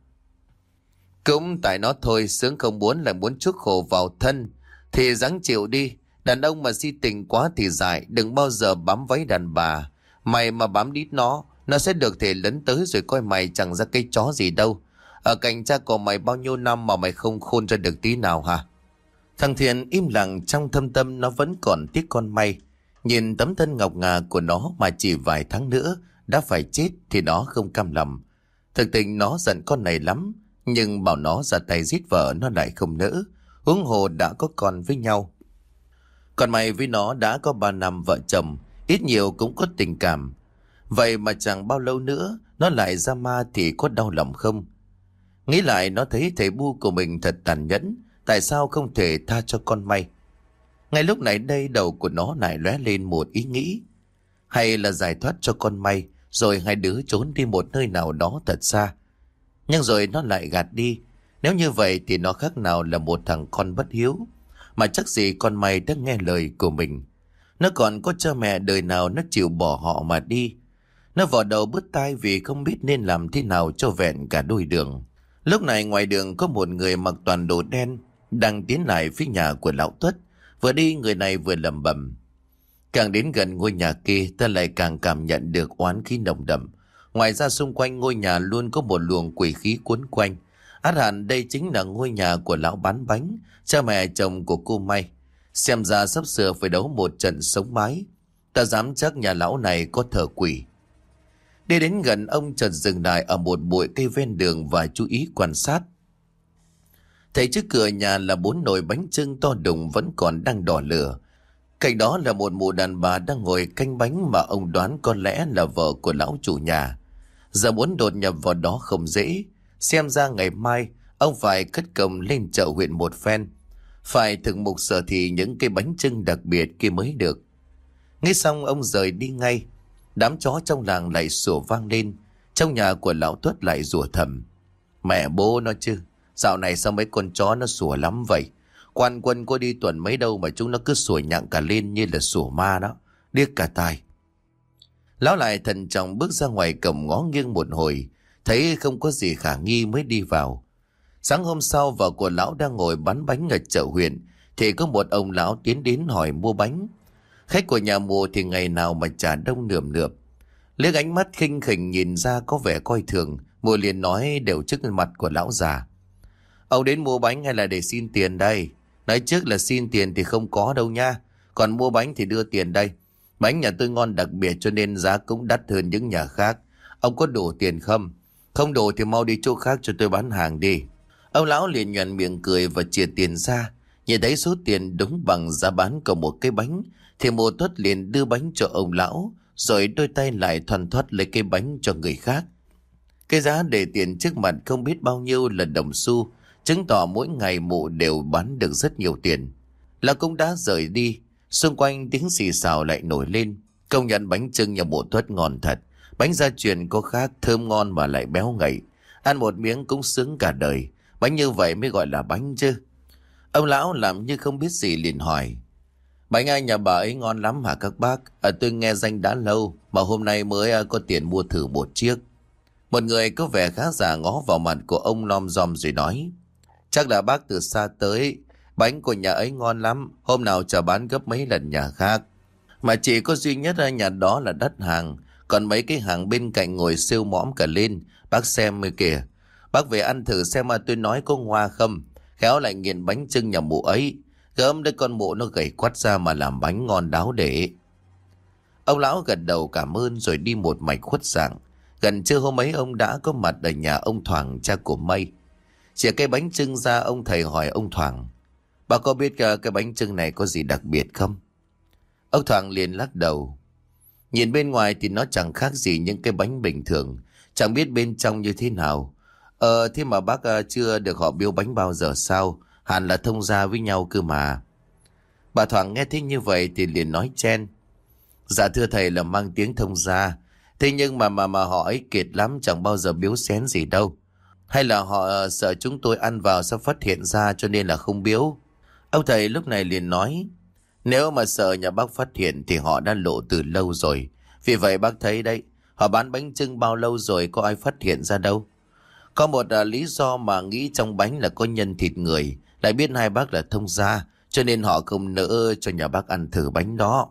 "Cũng tại nó thôi, sướng không muốn lại muốn chuốc khổ vào thân. Thì ráng chịu đi. Đàn ông mà si tình quá thì dại, đừng bao giờ bám váy đàn bà. Mày mà bám đít nó, nó sẽ được thể lấn tới rồi coi mày chẳng ra cây chó gì đâu. Ở cạnh cha của mày bao nhiêu năm mà mày không khôn ra được tí nào hả? Thằng Thiện im lặng, trong thâm tâm nó vẫn còn tiếc con May. Nhìn tấm thân ngọc ngà của nó mà chỉ vài tháng nữa đã phải chết thì nó không cam lòng. Thực tình nó giận con này lắm, nhưng bảo nó ra tay giết vợ nó lại không nỡ. Huống hồ đã có con với nhau. Còn mày với nó đã có ba năm vợ chồng, ít nhiều cũng có tình cảm. Vậy mà chẳng bao lâu nữa nó lại ra ma thì có đau lòng không? Nghĩ lại nó thấy thầy bu của mình thật tàn nhẫn. Tại sao không thể tha cho con May? Ngay lúc này đây đầu của nó lại lóe lên một ý nghĩ. Hay là giải thoát cho con May, rồi hai đứa trốn đi một nơi nào đó thật xa. Nhưng rồi nó lại gạt đi. Nếu như vậy thì nó khác nào là một thằng con bất hiếu. Mà chắc gì con May đã nghe lời của mình. Nó còn có cha mẹ đời nào nó chịu bỏ họ mà đi. Nó vò đầu bứt tai vì không biết nên làm thế nào cho vẹn cả đôi đường. Lúc này ngoài đường có một người mặc toàn đồ đen đang tiến lại phía nhà của lão Tuất. Vừa đi người này vừa lẩm bẩm. Càng đến gần ngôi nhà kia ta lại càng cảm nhận được oán khí nồng đậm. Ngoài ra xung quanh ngôi nhà luôn có một luồng quỷ khí cuốn quanh. Ắt hẳn đây chính là ngôi nhà của lão bán bánh, cha mẹ chồng của cô May. Xem ra sắp sửa phải đấu một trận sống mái. Ta dám chắc nhà lão này có thờ quỷ. Đi đến gần ông chợt dừng lại ở một bụi cây ven đường và chú ý quan sát. Thấy trước cửa nhà là bốn nồi bánh chưng to đùng vẫn còn đang đỏ lửa. Cạnh đó là một mụ đàn bà đang ngồi canh bánh mà ông đoán có lẽ là vợ của lão chủ nhà. Giờ muốn đột nhập vào đó không dễ. Xem ra ngày mai ông phải cất công lên chợ huyện một phen. Phải thực mục sở thì những cái bánh chưng đặc biệt kia mới được. Nghe xong ông rời đi ngay. Đám chó trong làng lại sủa vang lên. Trong nhà của lão Tuất lại rủa thầm. Mẹ bố nó chứ. Dạo này sao mấy con chó nó sủa lắm vậy? Quan quân có đi tuần mấy đâu mà chúng nó cứ sủa nhặng cả lên như là sủa ma đó. Điếc cả tai. Lão lại thận trọng bước ra ngoài cổng ngó nghiêng một hồi. Thấy không có gì khả nghi mới đi vào. Sáng hôm sau vợ của lão đang ngồi bán bánh ở chợ huyện. Thì có một ông lão tiến đến hỏi mua bánh. Khách của nhà mùa thì ngày nào mà chả đông nườm nượp. Liếc ánh mắt khinh khỉnh nhìn ra có vẻ coi thường. Mùa liền nói đều trước mặt của lão già. Ông đến mua bánh hay là để xin tiền đây? Nói trước là xin tiền thì không có đâu nha. Còn mua bánh thì đưa tiền đây. Bánh nhà tôi ngon đặc biệt cho nên giá cũng đắt hơn những nhà khác. Ông có đủ tiền không? Không đủ thì mau đi chỗ khác cho tôi bán hàng đi. Ông lão liền nhoẻn miệng cười và chia tiền ra. Nhìn thấy số tiền đúng bằng giá bán của một cái bánh thì Mùa Tuất liền đưa bánh cho ông lão. Rồi đôi tay lại thoăn thoắt lấy cái bánh cho người khác. Cái giá để tiền trước mặt không biết bao nhiêu là đồng xu. Chứng tỏ mỗi ngày mụ đều bán được rất nhiều tiền. Là cũng đã rời đi. Xung quanh tiếng xì xào lại nổi lên. Công nhận bánh chưng nhà Mộ Tuất ngon thật. Bánh gia truyền có khác, thơm ngon mà lại béo ngậy. Ăn một miếng cũng sướng cả đời. Bánh như vậy mới gọi là bánh chứ. Ông lão làm như không biết gì liền hỏi. Bánh ai nhà bà ấy ngon lắm hả các bác? À, tôi nghe danh đã lâu mà hôm nay mới có tiền mua thử một chiếc. Một người có vẻ khá già ngó vào mặt của ông lom rom rồi nói. Chắc là bác từ xa tới. Bánh của nhà ấy ngon lắm. Hôm nào chờ bán gấp mấy lần nhà khác. Mà chỉ có duy nhất nhà đó là đắt hàng. Còn mấy cái hàng bên cạnh ngồi siêu mõm cả lên. Bác xem mới kìa. Bác về ăn thử xem mà tôi nói có ngoa không. Khéo lại nghiền bánh chưng nhà mụ ấy. Gớm đứa con mụ nó gầy quắt ra mà làm bánh ngon đáo để. Ông lão gật đầu cảm ơn rồi đi một mạch khuất dạng. Gần trưa hôm ấy ông đã có mặt ở nhà ông Thoảng, cha của Mây. Chìa cái bánh chưng ra, ông thầy hỏi ông Thoảng. Bà có biết cái bánh chưng này có gì đặc biệt không? Ông Thoảng liền lắc đầu. Nhìn bên ngoài thì nó chẳng khác gì những cái bánh bình thường. Chẳng biết bên trong như thế nào. Ờ thế mà bác chưa được họ biếu bánh bao giờ sao? Hẳn là thông gia với nhau cơ mà. Bà Thoảng nghe thấy như vậy thì liền nói chen. Dạ thưa thầy là mang tiếng thông gia. Thế nhưng mà mà mà họ ấy kiệt lắm, chẳng bao giờ biếu xén gì đâu. Hay là họ sợ chúng tôi ăn vào sẽ phát hiện ra cho nên là không biếu. Ông thầy lúc này liền nói. Nếu mà sợ nhà bác phát hiện thì họ đã lộ từ lâu rồi. Vì vậy bác thấy đấy, họ bán bánh chưng bao lâu rồi có ai phát hiện ra đâu. Có một à, lý do mà nghĩ trong bánh là có nhân thịt người. Lại biết hai bác là thông gia cho nên họ không nỡ cho nhà bác ăn thử bánh đó.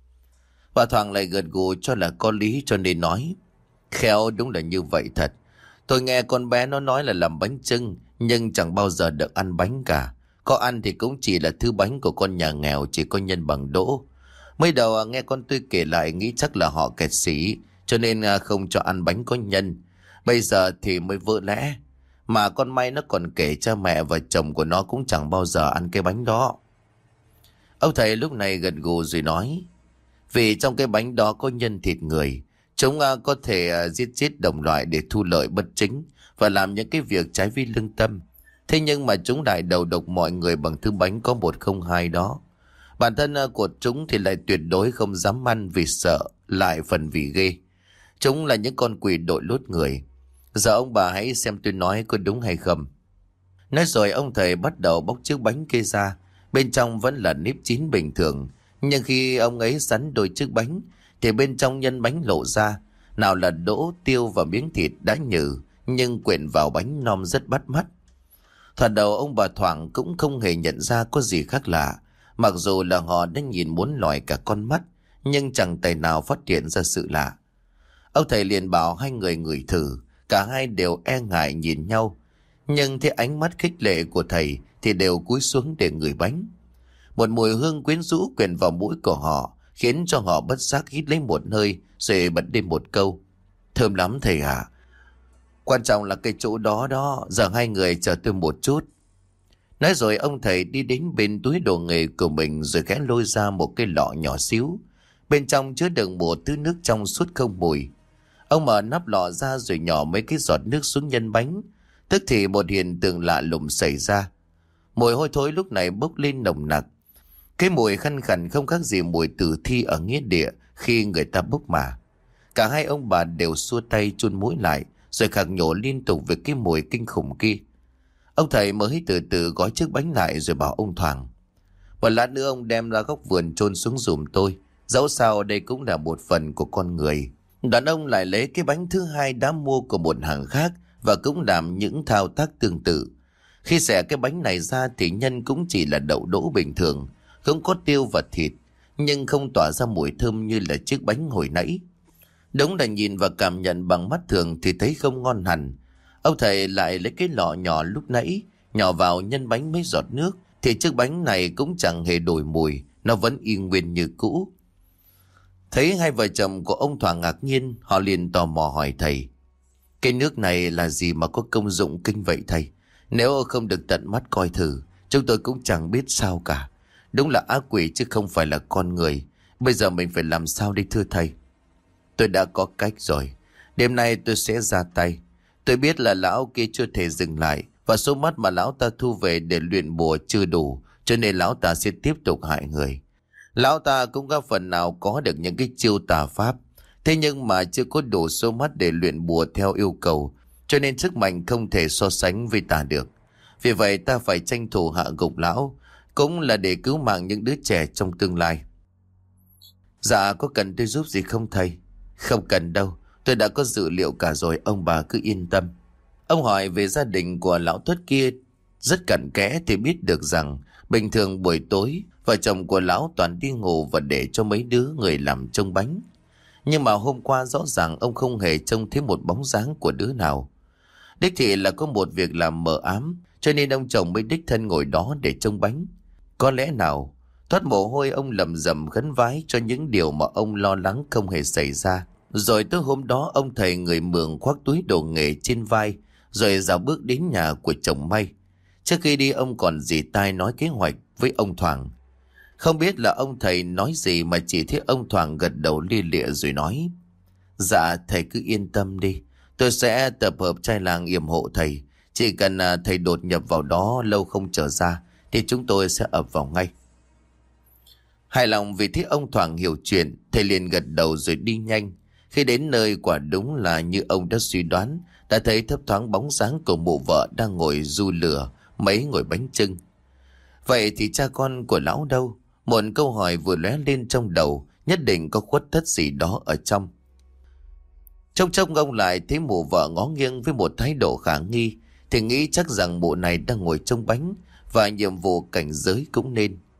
Bà Thoảng lại gật gù cho là có lý cho nên nói: Khéo đúng là như vậy thật. Tôi nghe con bé nó nói là làm bánh chưng, nhưng chẳng bao giờ được ăn bánh cả. Có ăn thì cũng chỉ là thứ bánh của con nhà nghèo chỉ có nhân bằng đỗ. Mới đầu nghe con tôi kể lại nghĩ chắc là họ kẹt xỉ, cho nên không cho ăn bánh có nhân. Bây giờ thì mới vỡ lẽ. Mà con may nó còn kể cha mẹ và chồng của nó cũng chẳng bao giờ ăn cái bánh đó. Ông thầy lúc này gật gù rồi nói: Vì trong cái bánh đó có nhân thịt người. Chúng có thể giết chết đồng loại để thu lợi bất chính và làm những cái việc trái vi lương tâm. Thế nhưng mà chúng lại đầu độc mọi người bằng thứ bánh có một không hai đó. Bản thân của chúng thì lại tuyệt đối không dám ăn vì sợ, lại phần vì ghê. Chúng là những con quỷ đội lốt người. Giờ ông bà hãy xem tôi nói có đúng hay không. Nói rồi ông thầy bắt đầu bóc chiếc bánh kia ra. Bên trong vẫn là nếp chín bình thường. Nhưng khi ông ấy sắn đôi chiếc bánh thì bên trong nhân bánh lộ ra. Nào là đỗ, tiêu và miếng thịt đã nhừ, nhưng quyện vào bánh non rất bắt mắt. Thoạt đầu ông bà Thoảng cũng không hề nhận ra có gì khác lạ. Mặc dù là họ đã nhìn muốn lòi cả con mắt, nhưng chẳng tài nào phát hiện ra sự lạ. Ông thầy liền bảo hai người ngửi thử. Cả hai đều e ngại nhìn nhau, nhưng thấy ánh mắt khích lệ của thầy thì đều cúi xuống để ngửi bánh. Một mùi hương quyến rũ quyện vào mũi của họ, khiến cho họ bất giác hít lấy một hơi, rồi bật lên một câu: Thơm lắm thầy ạ. Quan trọng là cái chỗ đó đó, giờ hai người chờ tôi một chút. Nói rồi ông thầy đi đến bên túi đồ nghề của mình rồi khẽ lôi ra một cái lọ nhỏ xíu. Bên trong chứa đựng một thứ nước trong suốt không mùi. Ông mở nắp lọ ra rồi nhỏ mấy cái giọt nước xuống nhân bánh. Tức thì một hiện tượng lạ lùng xảy ra. Mùi hôi thối lúc này bốc lên nồng nặc. Cái mùi khăn khẩn không khác gì mùi tử thi ở nghĩa địa khi người ta bốc mả. Cả hai ông bà đều xua tay chun mũi lại, rồi khạc nhổ liên tục về cái mùi kinh khủng kia. Ông thầy mới từ từ gói chiếc bánh lại rồi bảo ông Thoảng: Một lát nữa ông đem ra góc vườn chôn xuống giùm tôi. Dẫu sao đây cũng là một phần của con người. Đoạn ông lại lấy cái bánh thứ hai đã mua của một hàng khác và cũng làm những thao tác tương tự. Khi xẻ cái bánh này ra thì nhân cũng chỉ là đậu đỗ bình thường, không có tiêu và thịt, nhưng không tỏa ra mùi thơm như là chiếc bánh hồi nãy. Đúng là nhìn và cảm nhận bằng mắt thường thì thấy không ngon hẳn. Ông thầy lại lấy cái lọ nhỏ lúc nãy, nhỏ vào nhân bánh mấy giọt nước, thì chiếc bánh này cũng chẳng hề đổi mùi, nó vẫn y nguyên như cũ. Thấy hai vợ chồng của ông Thoảng ngạc nhiên, họ liền tò mò hỏi thầy: Cái nước này là gì mà có công dụng kinh vậy thầy? Nếu không được tận mắt coi thử, chúng tôi cũng chẳng biết sao cả. Đúng là ác quỷ chứ không phải là con người. Bây giờ mình phải làm sao đây thưa thầy? Tôi đã có cách rồi. Đêm nay tôi sẽ ra tay. Tôi biết là lão kia chưa thể dừng lại, và số mắt mà lão ta thu về để luyện bùa chưa đủ, cho nên lão ta sẽ tiếp tục hại người. Lão ta cũng có phần nào có được những cái chiêu tà pháp, thế nhưng mà chưa có đủ số mắt để luyện bùa theo yêu cầu, cho nên sức mạnh không thể so sánh với ta được. Vì vậy ta phải tranh thủ hạ gục lão, cũng là để cứu mạng những đứa trẻ trong tương lai. Dạ, có cần tôi giúp gì không thầy? Không cần đâu, tôi đã có dự liệu cả rồi, ông bà cứ yên tâm. Ông hỏi về gia đình của lão Tuất kia rất cặn kẽ thì biết được rằng bình thường buổi tối vợ chồng của lão toàn đi ngủ và để cho mấy đứa người làm trông bánh. Nhưng mà hôm qua rõ ràng ông không hề trông thấy một bóng dáng của đứa nào. Đích thị là có một việc làm mờ ám, cho nên ông chồng mới đích thân ngồi đó để trông bánh. Có lẽ nào thoát mồ hôi, ông lầm rầm khấn vái cho những điều mà ông lo lắng không hề xảy ra. Rồi tới hôm đó ông thầy người Mường khoác túi đồ nghề trên vai, rồi dạo bước đến nhà của chồng May. Trước khi đi ông còn dì tai nói kế hoạch với ông Thoảng. Không biết là ông thầy nói gì mà chỉ thấy ông Thoảng gật đầu lia lịa rồi nói: Dạ thầy cứ yên tâm đi, tôi sẽ tập hợp trai làng yểm hộ thầy. Chỉ cần thầy đột nhập vào đó lâu không trở ra thì chúng tôi sẽ ập vào ngay. Hài lòng vì thấy ông Thoảng hiểu chuyện, thầy liền gật đầu rồi đi nhanh. Khi đến nơi quả đúng là như ông đã suy đoán, đã thấy thấp thoáng bóng dáng của mụ vợ đang ngồi du lửa mấy ngồi bánh chưng. Vậy thì cha con của lão đâu? Một câu hỏi vừa lóe lên trong đầu, nhất định có khuất tất gì đó ở trong. Trong trông ông lại thấy mụ vợ ngó nghiêng với một thái độ khả nghi, thì nghĩ chắc rằng mụ này đang ngồi trông bánh, và nhiệm vụ cảnh giới cũng nên.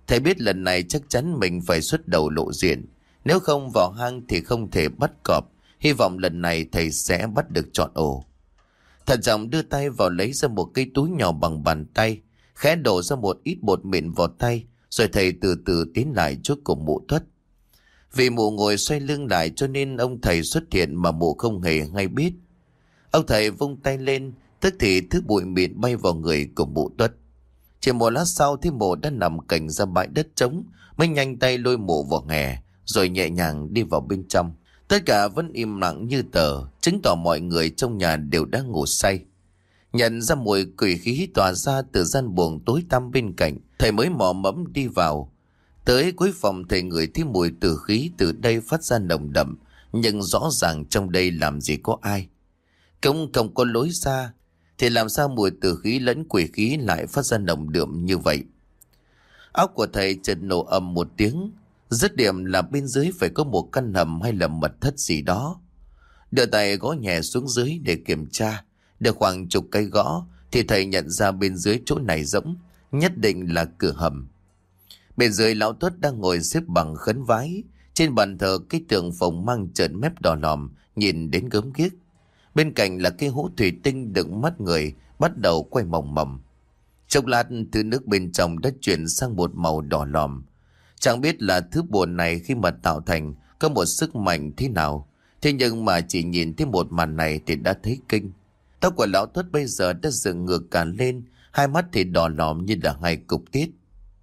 Thầy biết lần này chắc chắn mình phải xuất đầu lộ diện. Nếu không vào hang thì không thể bắt cọp. Hy vọng lần này thầy sẽ bắt được trọn ổ. Thận trọng đưa tay vào lấy ra một cái túi nhỏ bằng bàn tay, khẽ đổ ra một ít bột mịn vào tay, rồi thầy từ từ tiến lại trước của mụ Tuất. Vì mụ ngồi xoay lưng lại cho nên ông thầy xuất hiện mà mụ không hề hay biết. Ông thầy vung tay lên, tức thì thứ bụi mịn bay vào người của mụ Tuất. Chỉ một lát sau thì mụ đã nằm cạnh ra bãi đất trống, mới nhanh tay lôi mụ vào nghè, rồi nhẹ nhàng đi vào bên trong. Tất cả vẫn im lặng như tờ, chứng tỏ mọi người trong nhà đều đã ngủ say. Nhận ra mùi quỷ khí tỏa ra từ gian buồng tối tăm bên cạnh, thầy mới mò mẫm đi vào. Tới cuối phòng thầy ngửi thấy mùi tử khí từ đây phát ra nồng đậm, nhưng rõ ràng trong đây làm gì có ai. Cũng không có lối ra, thì làm sao mùi tử khí lẫn quỷ khí lại phát ra nồng đượm như vậy. Óc của thầy chợt nổ ầm một tiếng, dứt điểm là bên dưới phải có một căn hầm hay là mật thất gì đó. Đưa tay gõ nhẹ xuống dưới để kiểm tra, được khoảng chục cây gõ thì thầy nhận ra bên dưới chỗ này rỗng, nhất định là cửa hầm. Bên dưới lão Tuất đang ngồi xếp bằng khấn vái, trên bàn thờ cái tượng phồng mang trợn mép đỏ lòm, nhìn đến gớm ghiếc. Bên cạnh là cái hũ thủy tinh đựng mắt người bắt đầu quay mòng mòng. Chốc lát thứ nước bên trong đã chuyển sang một màu đỏ lòm. Chẳng biết là thứ bùn này khi mà tạo thành có một sức mạnh thế nào. Thế nhưng mà chỉ nhìn thấy một màn này thì đã thấy kinh. Tóc của lão Tuất bây giờ đã dựng ngược cả lên, hai mắt thì đỏ lòm như là hai cục tiết.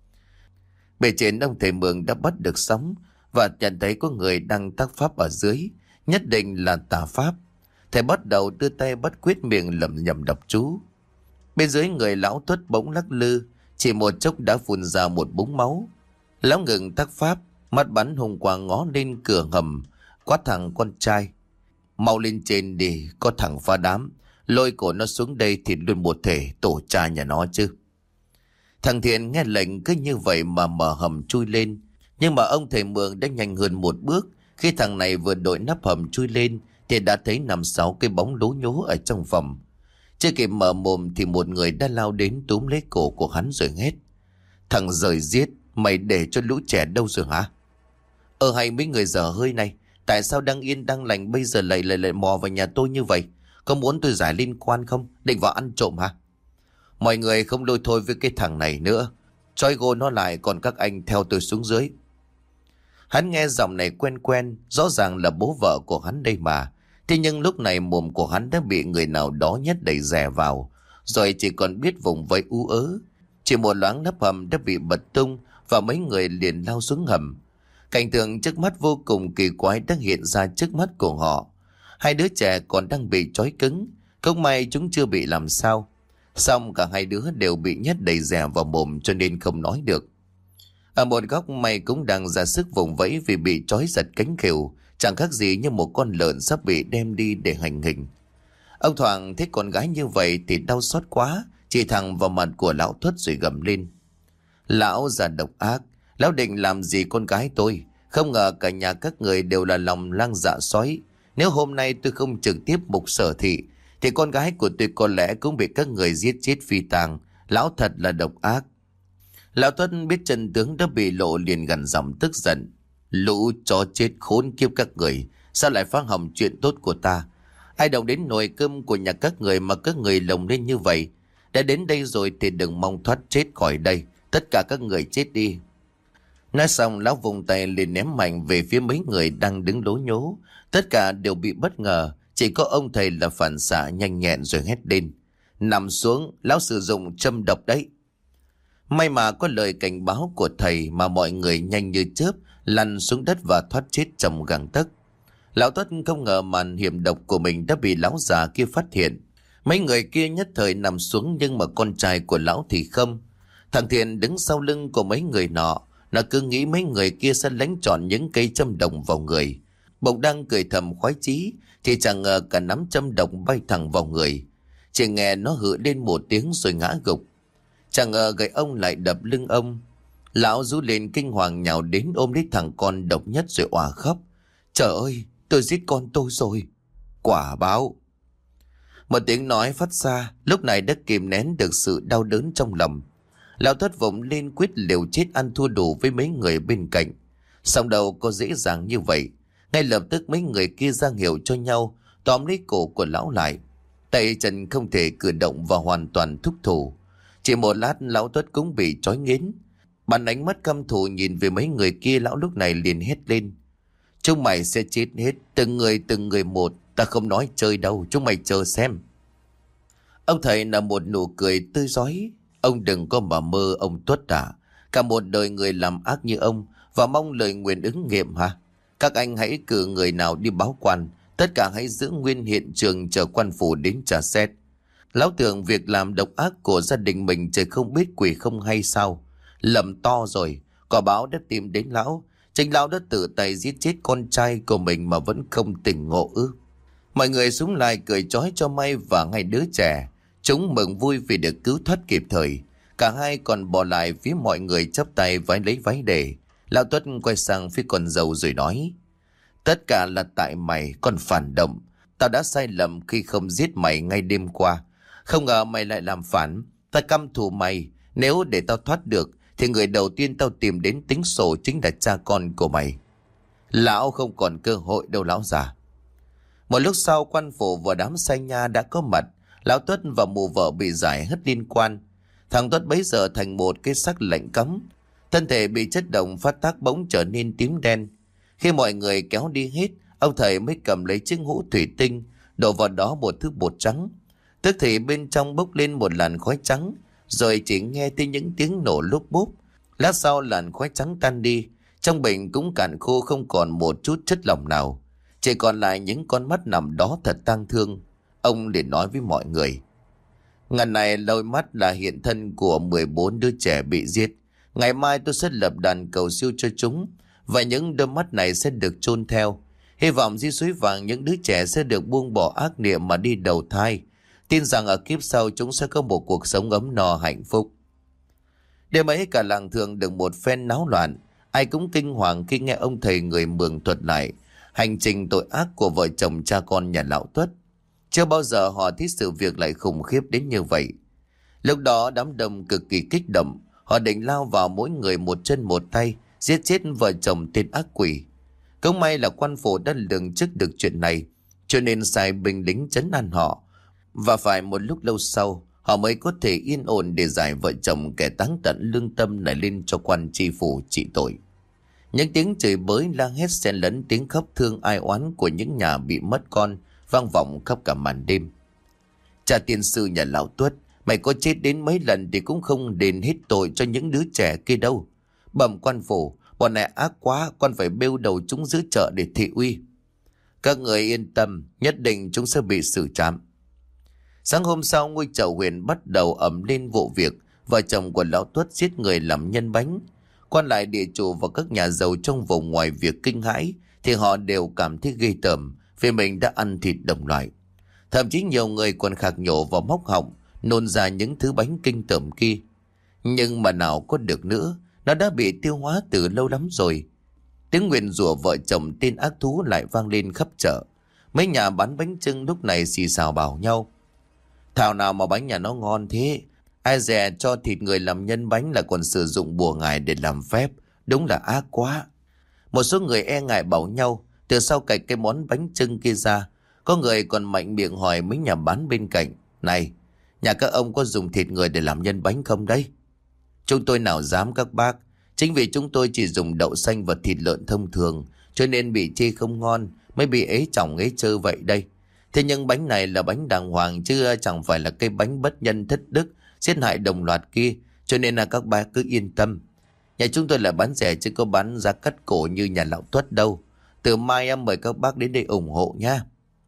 Bề trên ông thầy Mường đã bắt được sóng và nhận thấy có người đang tác pháp ở dưới, nhất định là tà pháp. Thầy bắt đầu đưa tay bắt quyết miệng lẩm nhẩm đọc chú. Bên dưới người lão Tuất bỗng lắc lư, chỉ một chốc đã phun ra một búng máu. Lão ngừng tác pháp, mắt bắn hùng quang ngó lên cửa hầm, quát thằng con trai: "Mau lên trên đi, có thằng phá đám, lôi cổ nó xuống đây thì luôn một thể tổ cha nhà nó chứ." Thằng Thiện nghe lệnh cứ như vậy mà mở hầm chui lên. Nhưng mà ông thầy Mường đã nhanh hơn một bước. Khi thằng này vừa đội nắp hầm chui lên thì đã thấy nằm sáu cái bóng lố nhố ở trong phòng. Chưa kịp mở mồm thì một người đã lao đến túm lấy cổ của hắn rồi hét: "Thằng rời giết, mày để cho lũ trẻ đâu rồi hả? Ờ hay mấy người dở hơi này, tại sao đang yên đang lành bây giờ lại lại lại mò vào nhà tôi như vậy? Có muốn tôi giải liên quan không? Định vào ăn trộm hả? Mọi người không lôi thôi với cái thằng này nữa, trói gô nó lại, còn các anh theo tôi xuống dưới." Hắn nghe giọng này quen quen, rõ ràng là bố vợ của hắn đây mà. Thế nhưng lúc này mồm của hắn đã bị người nào đó nhét đầy rẻ vào, rồi chỉ còn biết vùng vẫy ú ớ. Chỉ một loáng nắp hầm đã bị bật tung và mấy người liền lao xuống hầm. Cảnh tượng trước mắt vô cùng kỳ quái đang hiện ra trước mắt của họ. Hai đứa trẻ còn đang bị trói cứng, không may chúng chưa bị làm sao. Xong cả hai đứa đều bị nhét đầy rẻ vào mồm cho nên không nói được. Ở một góc mày cũng đang ra sức vùng vẫy vì bị trói giật cánh khều, chẳng khác gì như một con lợn sắp bị đem đi để hành hình. Ông Thoảng thấy con gái như vậy thì đau xót quá, chỉ thẳng vào mặt của lão Tuất rồi gầm lên: "Lão già độc ác, lão định làm gì con gái tôi? Không ngờ cả nhà các người đều là lòng lang dạ sói. Nếu hôm nay tôi không trực tiếp mục sở thị thì con gái của tôi có lẽ cũng bị các người giết chết phi tang. Lão thật là độc ác." Lão Tuất biết chân tướng đã bị lộ liền gằn giọng tức giận: "Lũ chó chết khốn kiếp các người, sao lại phá hỏng chuyện tốt của ta? Ai động đến nồi cơm của nhà các người mà các người lồng lên như vậy? Đã đến đây rồi thì đừng mong thoát chết khỏi đây, tất cả các người chết đi." Nói xong lão vùng tay liền ném mạnh về phía mấy người đang đứng lố nhố. Tất cả đều bị bất ngờ, chỉ có ông thầy là phản xạ nhanh nhẹn rồi hét lên: "Nằm xuống, lão sử dụng châm độc đấy." May mà có lời cảnh báo của thầy mà mọi người nhanh như chớp lăn xuống đất và thoát chết trong gang tấc. Lão Tuất không ngờ màn hiểm độc của mình đã bị lão già kia phát hiện. Mấy người kia nhất thời nằm xuống nhưng mà con trai của lão thì không. Thằng Thiện đứng sau lưng của mấy người nọ, nó cứ nghĩ mấy người kia sẽ lánh chọn những cây châm đồng vào người. Bỗng đang cười thầm khoái chí thì chẳng ngờ cả nắm châm độc bay thẳng vào người. Chỉ nghe nó hự lên một tiếng rồi ngã gục. Chẳng ngờ gậy ông lại đập lưng ông. Lão rú lên kinh hoàng nhào đến ôm lấy thằng con độc nhất rồi òa khóc: "Trời ơi, tôi giết con tôi rồi. Quả báo." Một tiếng nói phát ra lúc này đã kìm nén được sự đau đớn trong lòng. Lão thất vọng lên quyết liều chết ăn thua đủ với mấy người bên cạnh. Xong đâu có dễ dàng như vậy. Ngay lập tức mấy người kia ra hiệu cho nhau, tóm lấy cổ của lão lại. Tay chân không thể cử động và hoàn toàn thúc thủ. Chỉ một lát lão tuất cũng bị trói nghiến. Bàn ánh mắt căm thù nhìn về mấy người kia, lão lúc này liền hét lên: chúng mày sẽ chết hết, từng người từng người một. Ta không nói chơi đâu, chúng mày chờ xem. Ông thầy là một nụ cười tươi rói. Ông đừng có mà mơ ông Tuất à. Cả một đời người làm ác như ông, và mong lời nguyền ứng nghiệm hả? Các anh hãy cử người nào đi báo quan. Tất cả hãy giữ nguyên hiện trường, chờ quan phủ đến trả xét. Lão tưởng việc làm độc ác của gia đình mình trời không biết quỷ không hay sao. Lầm to rồi. Quả báo đã tìm đến lão. Chính lão đã tự tay giết chết con trai của mình mà vẫn không tỉnh ngộ ư? Mọi người súng lại cười chói cho may và ngay đứa trẻ. Chúng mừng vui vì được cứu thoát kịp thời. Cả hai còn bỏ lại phía mọi người chắp tay vái lấy váy để. Lão Tuất quay sang phía con dâu rồi nói: tất cả là tại mày, con phản động. Tao đã sai lầm khi không giết mày ngay đêm qua. Không ngờ mày lại làm phản. Ta căm thù mày. Nếu để tao thoát được thì người đầu tiên tao tìm đến tính sổ chính là cha con của mày. Lão không còn cơ hội đâu lão già. Một lúc sau, quan phủ và đám say nha đã có mặt. Lão Tuất và mụ vợ bị giải hết liên quan. Thằng Tuất bấy giờ thành một cái xác lạnh cấm. Thân thể bị chất động phát tác bỗng trở nên tím đen. Khi mọi người kéo đi hết, ông thầy mới cầm lấy chiếc hũ thủy tinh, đổ vào đó một thứ bột trắng. Tức thì bên trong bốc lên một làn khói trắng, rồi chỉ nghe thấy những tiếng nổ lúc bốp. Lát sau làn khói trắng tan đi, trong bình cũng cạn khô không còn một chút chất lỏng nào. Chỉ còn lại những con mắt nằm đó thật tang thương. Ông liền nói với mọi người: ngần này đôi mắt là hiện thân của mười bốn đứa trẻ bị giết. Ngày mai tôi sẽ lập đàn cầu siêu cho chúng, và những đôi mắt này sẽ được chôn theo. Hy vọng dưới suối vàng những đứa trẻ sẽ được buông bỏ ác niệm mà đi đầu thai. Tin rằng ở kiếp sau chúng sẽ có một cuộc sống ấm no hạnh phúc. Đêm ấy cả làng Thường được một phen náo loạn. Ai cũng kinh hoàng khi nghe ông thầy người Mường thuật lại hành trình tội ác của vợ chồng cha con nhà lão Tuất. Chưa bao giờ họ thấy sự việc lại khủng khiếp đến như vậy. Lúc đó đám đông cực kỳ kích động. Họ định lao vào mỗi người một chân một tay, giết chết vợ chồng tên ác quỷ. Cũng may là quan phủ đã lường trước được chuyện này, cho nên sai binh lính trấn an họ. Và phải một lúc lâu sau, họ mới có thể yên ổn để giải vợ chồng kẻ táng tận lương tâm này lên cho quan tri phủ trị tội. Những tiếng chửi bới la hét xen lẫn tiếng khóc thương ai oán của những nhà bị mất con vang vọng khắp cả màn đêm. Cha tiên sư nhà lão Tuất, mày có chết đến mấy lần thì cũng không đền hết tội cho những đứa trẻ kia đâu. Bẩm quan phủ, bọn này ác quá, con phải bêu đầu chúng giữ chợ để thị uy. Các người yên tâm, nhất định chúng sẽ bị xử trảm. Sáng hôm sau, ngôi chợ huyện bắt đầu ầm lên vụ việc vợ chồng của lão Tuất giết người làm nhân bánh. Quan lại địa chủ và các nhà giàu trong vùng ngoài việc kinh hãi thì họ đều cảm thấy ghê tởm vì mình đã ăn thịt đồng loại. Thậm chí nhiều người còn khạc nhổ vào móc họng nôn ra những thứ bánh kinh tởm kia. Nhưng mà nào có được nữa, nó đã bị tiêu hóa từ lâu lắm rồi. Tiếng nguyền rủa vợ chồng tên ác thú lại vang lên khắp chợ. Mấy nhà bán bánh chưng lúc này xì xào bảo nhau: thảo nào mà bánh nhà nó ngon thế. Ai dè cho thịt người làm nhân bánh là còn sử dụng bùa ngải để làm phép. Đúng là ác quá. Một số người e ngại bảo nhau. Từ sau cạnh cái món bánh chưng kia ra, có người còn mạnh miệng hỏi mấy nhà bán bên cạnh: này, nhà các ông có dùng thịt người để làm nhân bánh không đấy? Chúng tôi nào dám các bác. Chính vì chúng tôi chỉ dùng đậu xanh và thịt lợn thông thường, cho nên bị chê không ngon, mới bị ế chỏng ế chơ vậy đây. Thế nhưng bánh này là bánh đàng hoàng chứ chẳng phải là cái bánh bất nhân thất đức giết hại đồng loạt kia, cho nên là các bác cứ yên tâm. Nhà chúng tôi là bán rẻ chứ có bán giá cắt cổ như nhà lão Tuất đâu. Từ mai em mời các bác đến đây ủng hộ nha.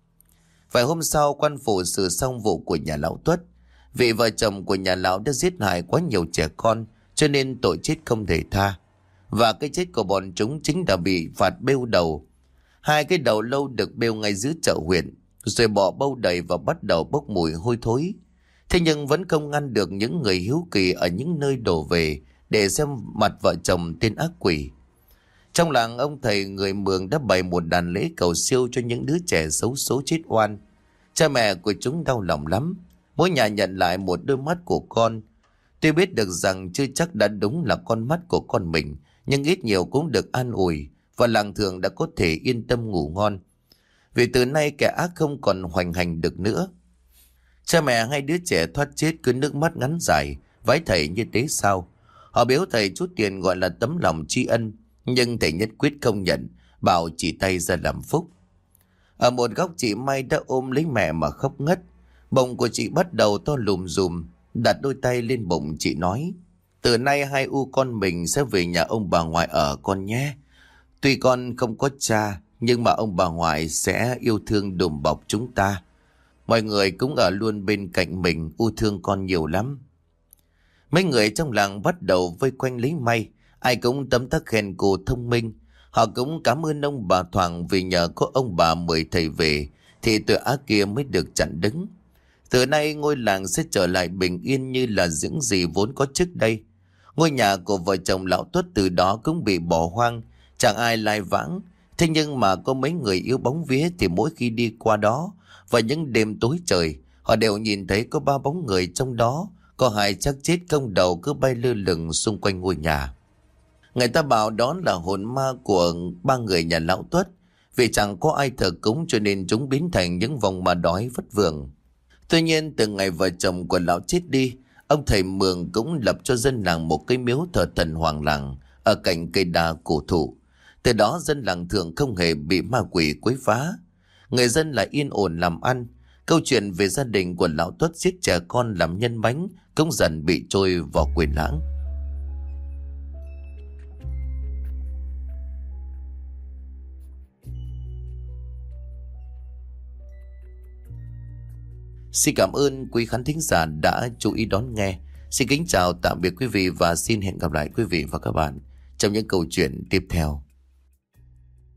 Vài hôm sau, quan phủ xử xong vụ của nhà lão Tuất. Vì vợ chồng của nhà lão đã giết hại quá nhiều trẻ con, cho nên tội chết không thể tha. Và cái chết của bọn chúng chính là bị phạt bêu đầu. Hai cái đầu lâu được bêu ngay dưới chợ huyện, rồi bỏ bâu đầy và bắt đầu bốc mùi hôi thối. Thế nhưng vẫn không ngăn được những người hiếu kỳ ở những nơi đổ về để xem mặt vợ chồng tên ác quỷ. Trong làng, ông thầy người Mường đã bày một đàn lễ cầu siêu cho những đứa trẻ xấu số chết oan. Cha mẹ của chúng đau lòng lắm. Mỗi nhà nhận lại một đôi mắt của con. Tuy biết được rằng chưa chắc đã đúng là con mắt của con mình, nhưng ít nhiều cũng được an ủi, và làng thường đã có thể yên tâm ngủ ngon. Vì từ nay kẻ ác không còn hoành hành được nữa. Cha mẹ hai đứa trẻ thoát chết cứ nước mắt ngắn dài, vái thầy như thế sao? Họ biếu thầy chút tiền gọi là tấm lòng tri ân, nhưng thầy nhất quyết không nhận, bảo chỉ tay ra làm phúc. Ở một góc chị Mai đã ôm lấy mẹ mà khóc ngất. Bụng của chị bắt đầu to lùm rùm, đặt đôi tay lên bụng chị nói: từ nay hai u con mình sẽ về nhà ông bà ngoại ở con nhé. Tuy con không có cha, nhưng mà ông bà ngoại sẽ yêu thương đùm bọc chúng ta. Mọi người cũng ở luôn bên cạnh mình, u thương con nhiều lắm. Mấy người trong làng bắt đầu vây quanh lấy May, ai cũng tấm tắc khen cô thông minh. Họ cũng cảm ơn ông bà Thoảng vì nhờ có ông bà mời thầy về thì tội ác kia mới được chặn đứng. Từ nay ngôi làng sẽ trở lại bình yên như là những gì vốn có trước đây. Ngôi nhà của vợ chồng lão Tuất từ đó cũng bị bỏ hoang, chẳng ai lai vãng. Thế nhưng mà có mấy người yêu bóng vía thì mỗi khi đi qua đó, và những đêm tối trời, họ đều nhìn thấy có ba bóng người trong đó, có hai xác chết công đầu cứ bay lơ lửng xung quanh ngôi nhà. Người ta bảo đó là hồn ma của ba người nhà lão Tuất, vì chẳng có ai thờ cúng cho nên chúng biến thành những vòng ma đói vất vưởng. Tuy nhiên từ ngày vợ chồng của lão chết đi, ông thầy Mường cũng lập cho dân làng một cái miếu thờ thần hoàng làng ở cạnh cây đa cổ thụ. Từ đó dân làng thường không hề bị ma quỷ quấy phá. Người dân lại yên ổn làm ăn. Câu chuyện về gia đình của lão Tuất giết trẻ con làm nhân bánh cũng dần bị trôi vào quên lãng. Xin cảm ơn quý khán thính giả đã chú ý đón nghe. Xin kính chào tạm biệt quý vị và xin hẹn gặp lại quý vị và các bạn trong những câu chuyện tiếp theo.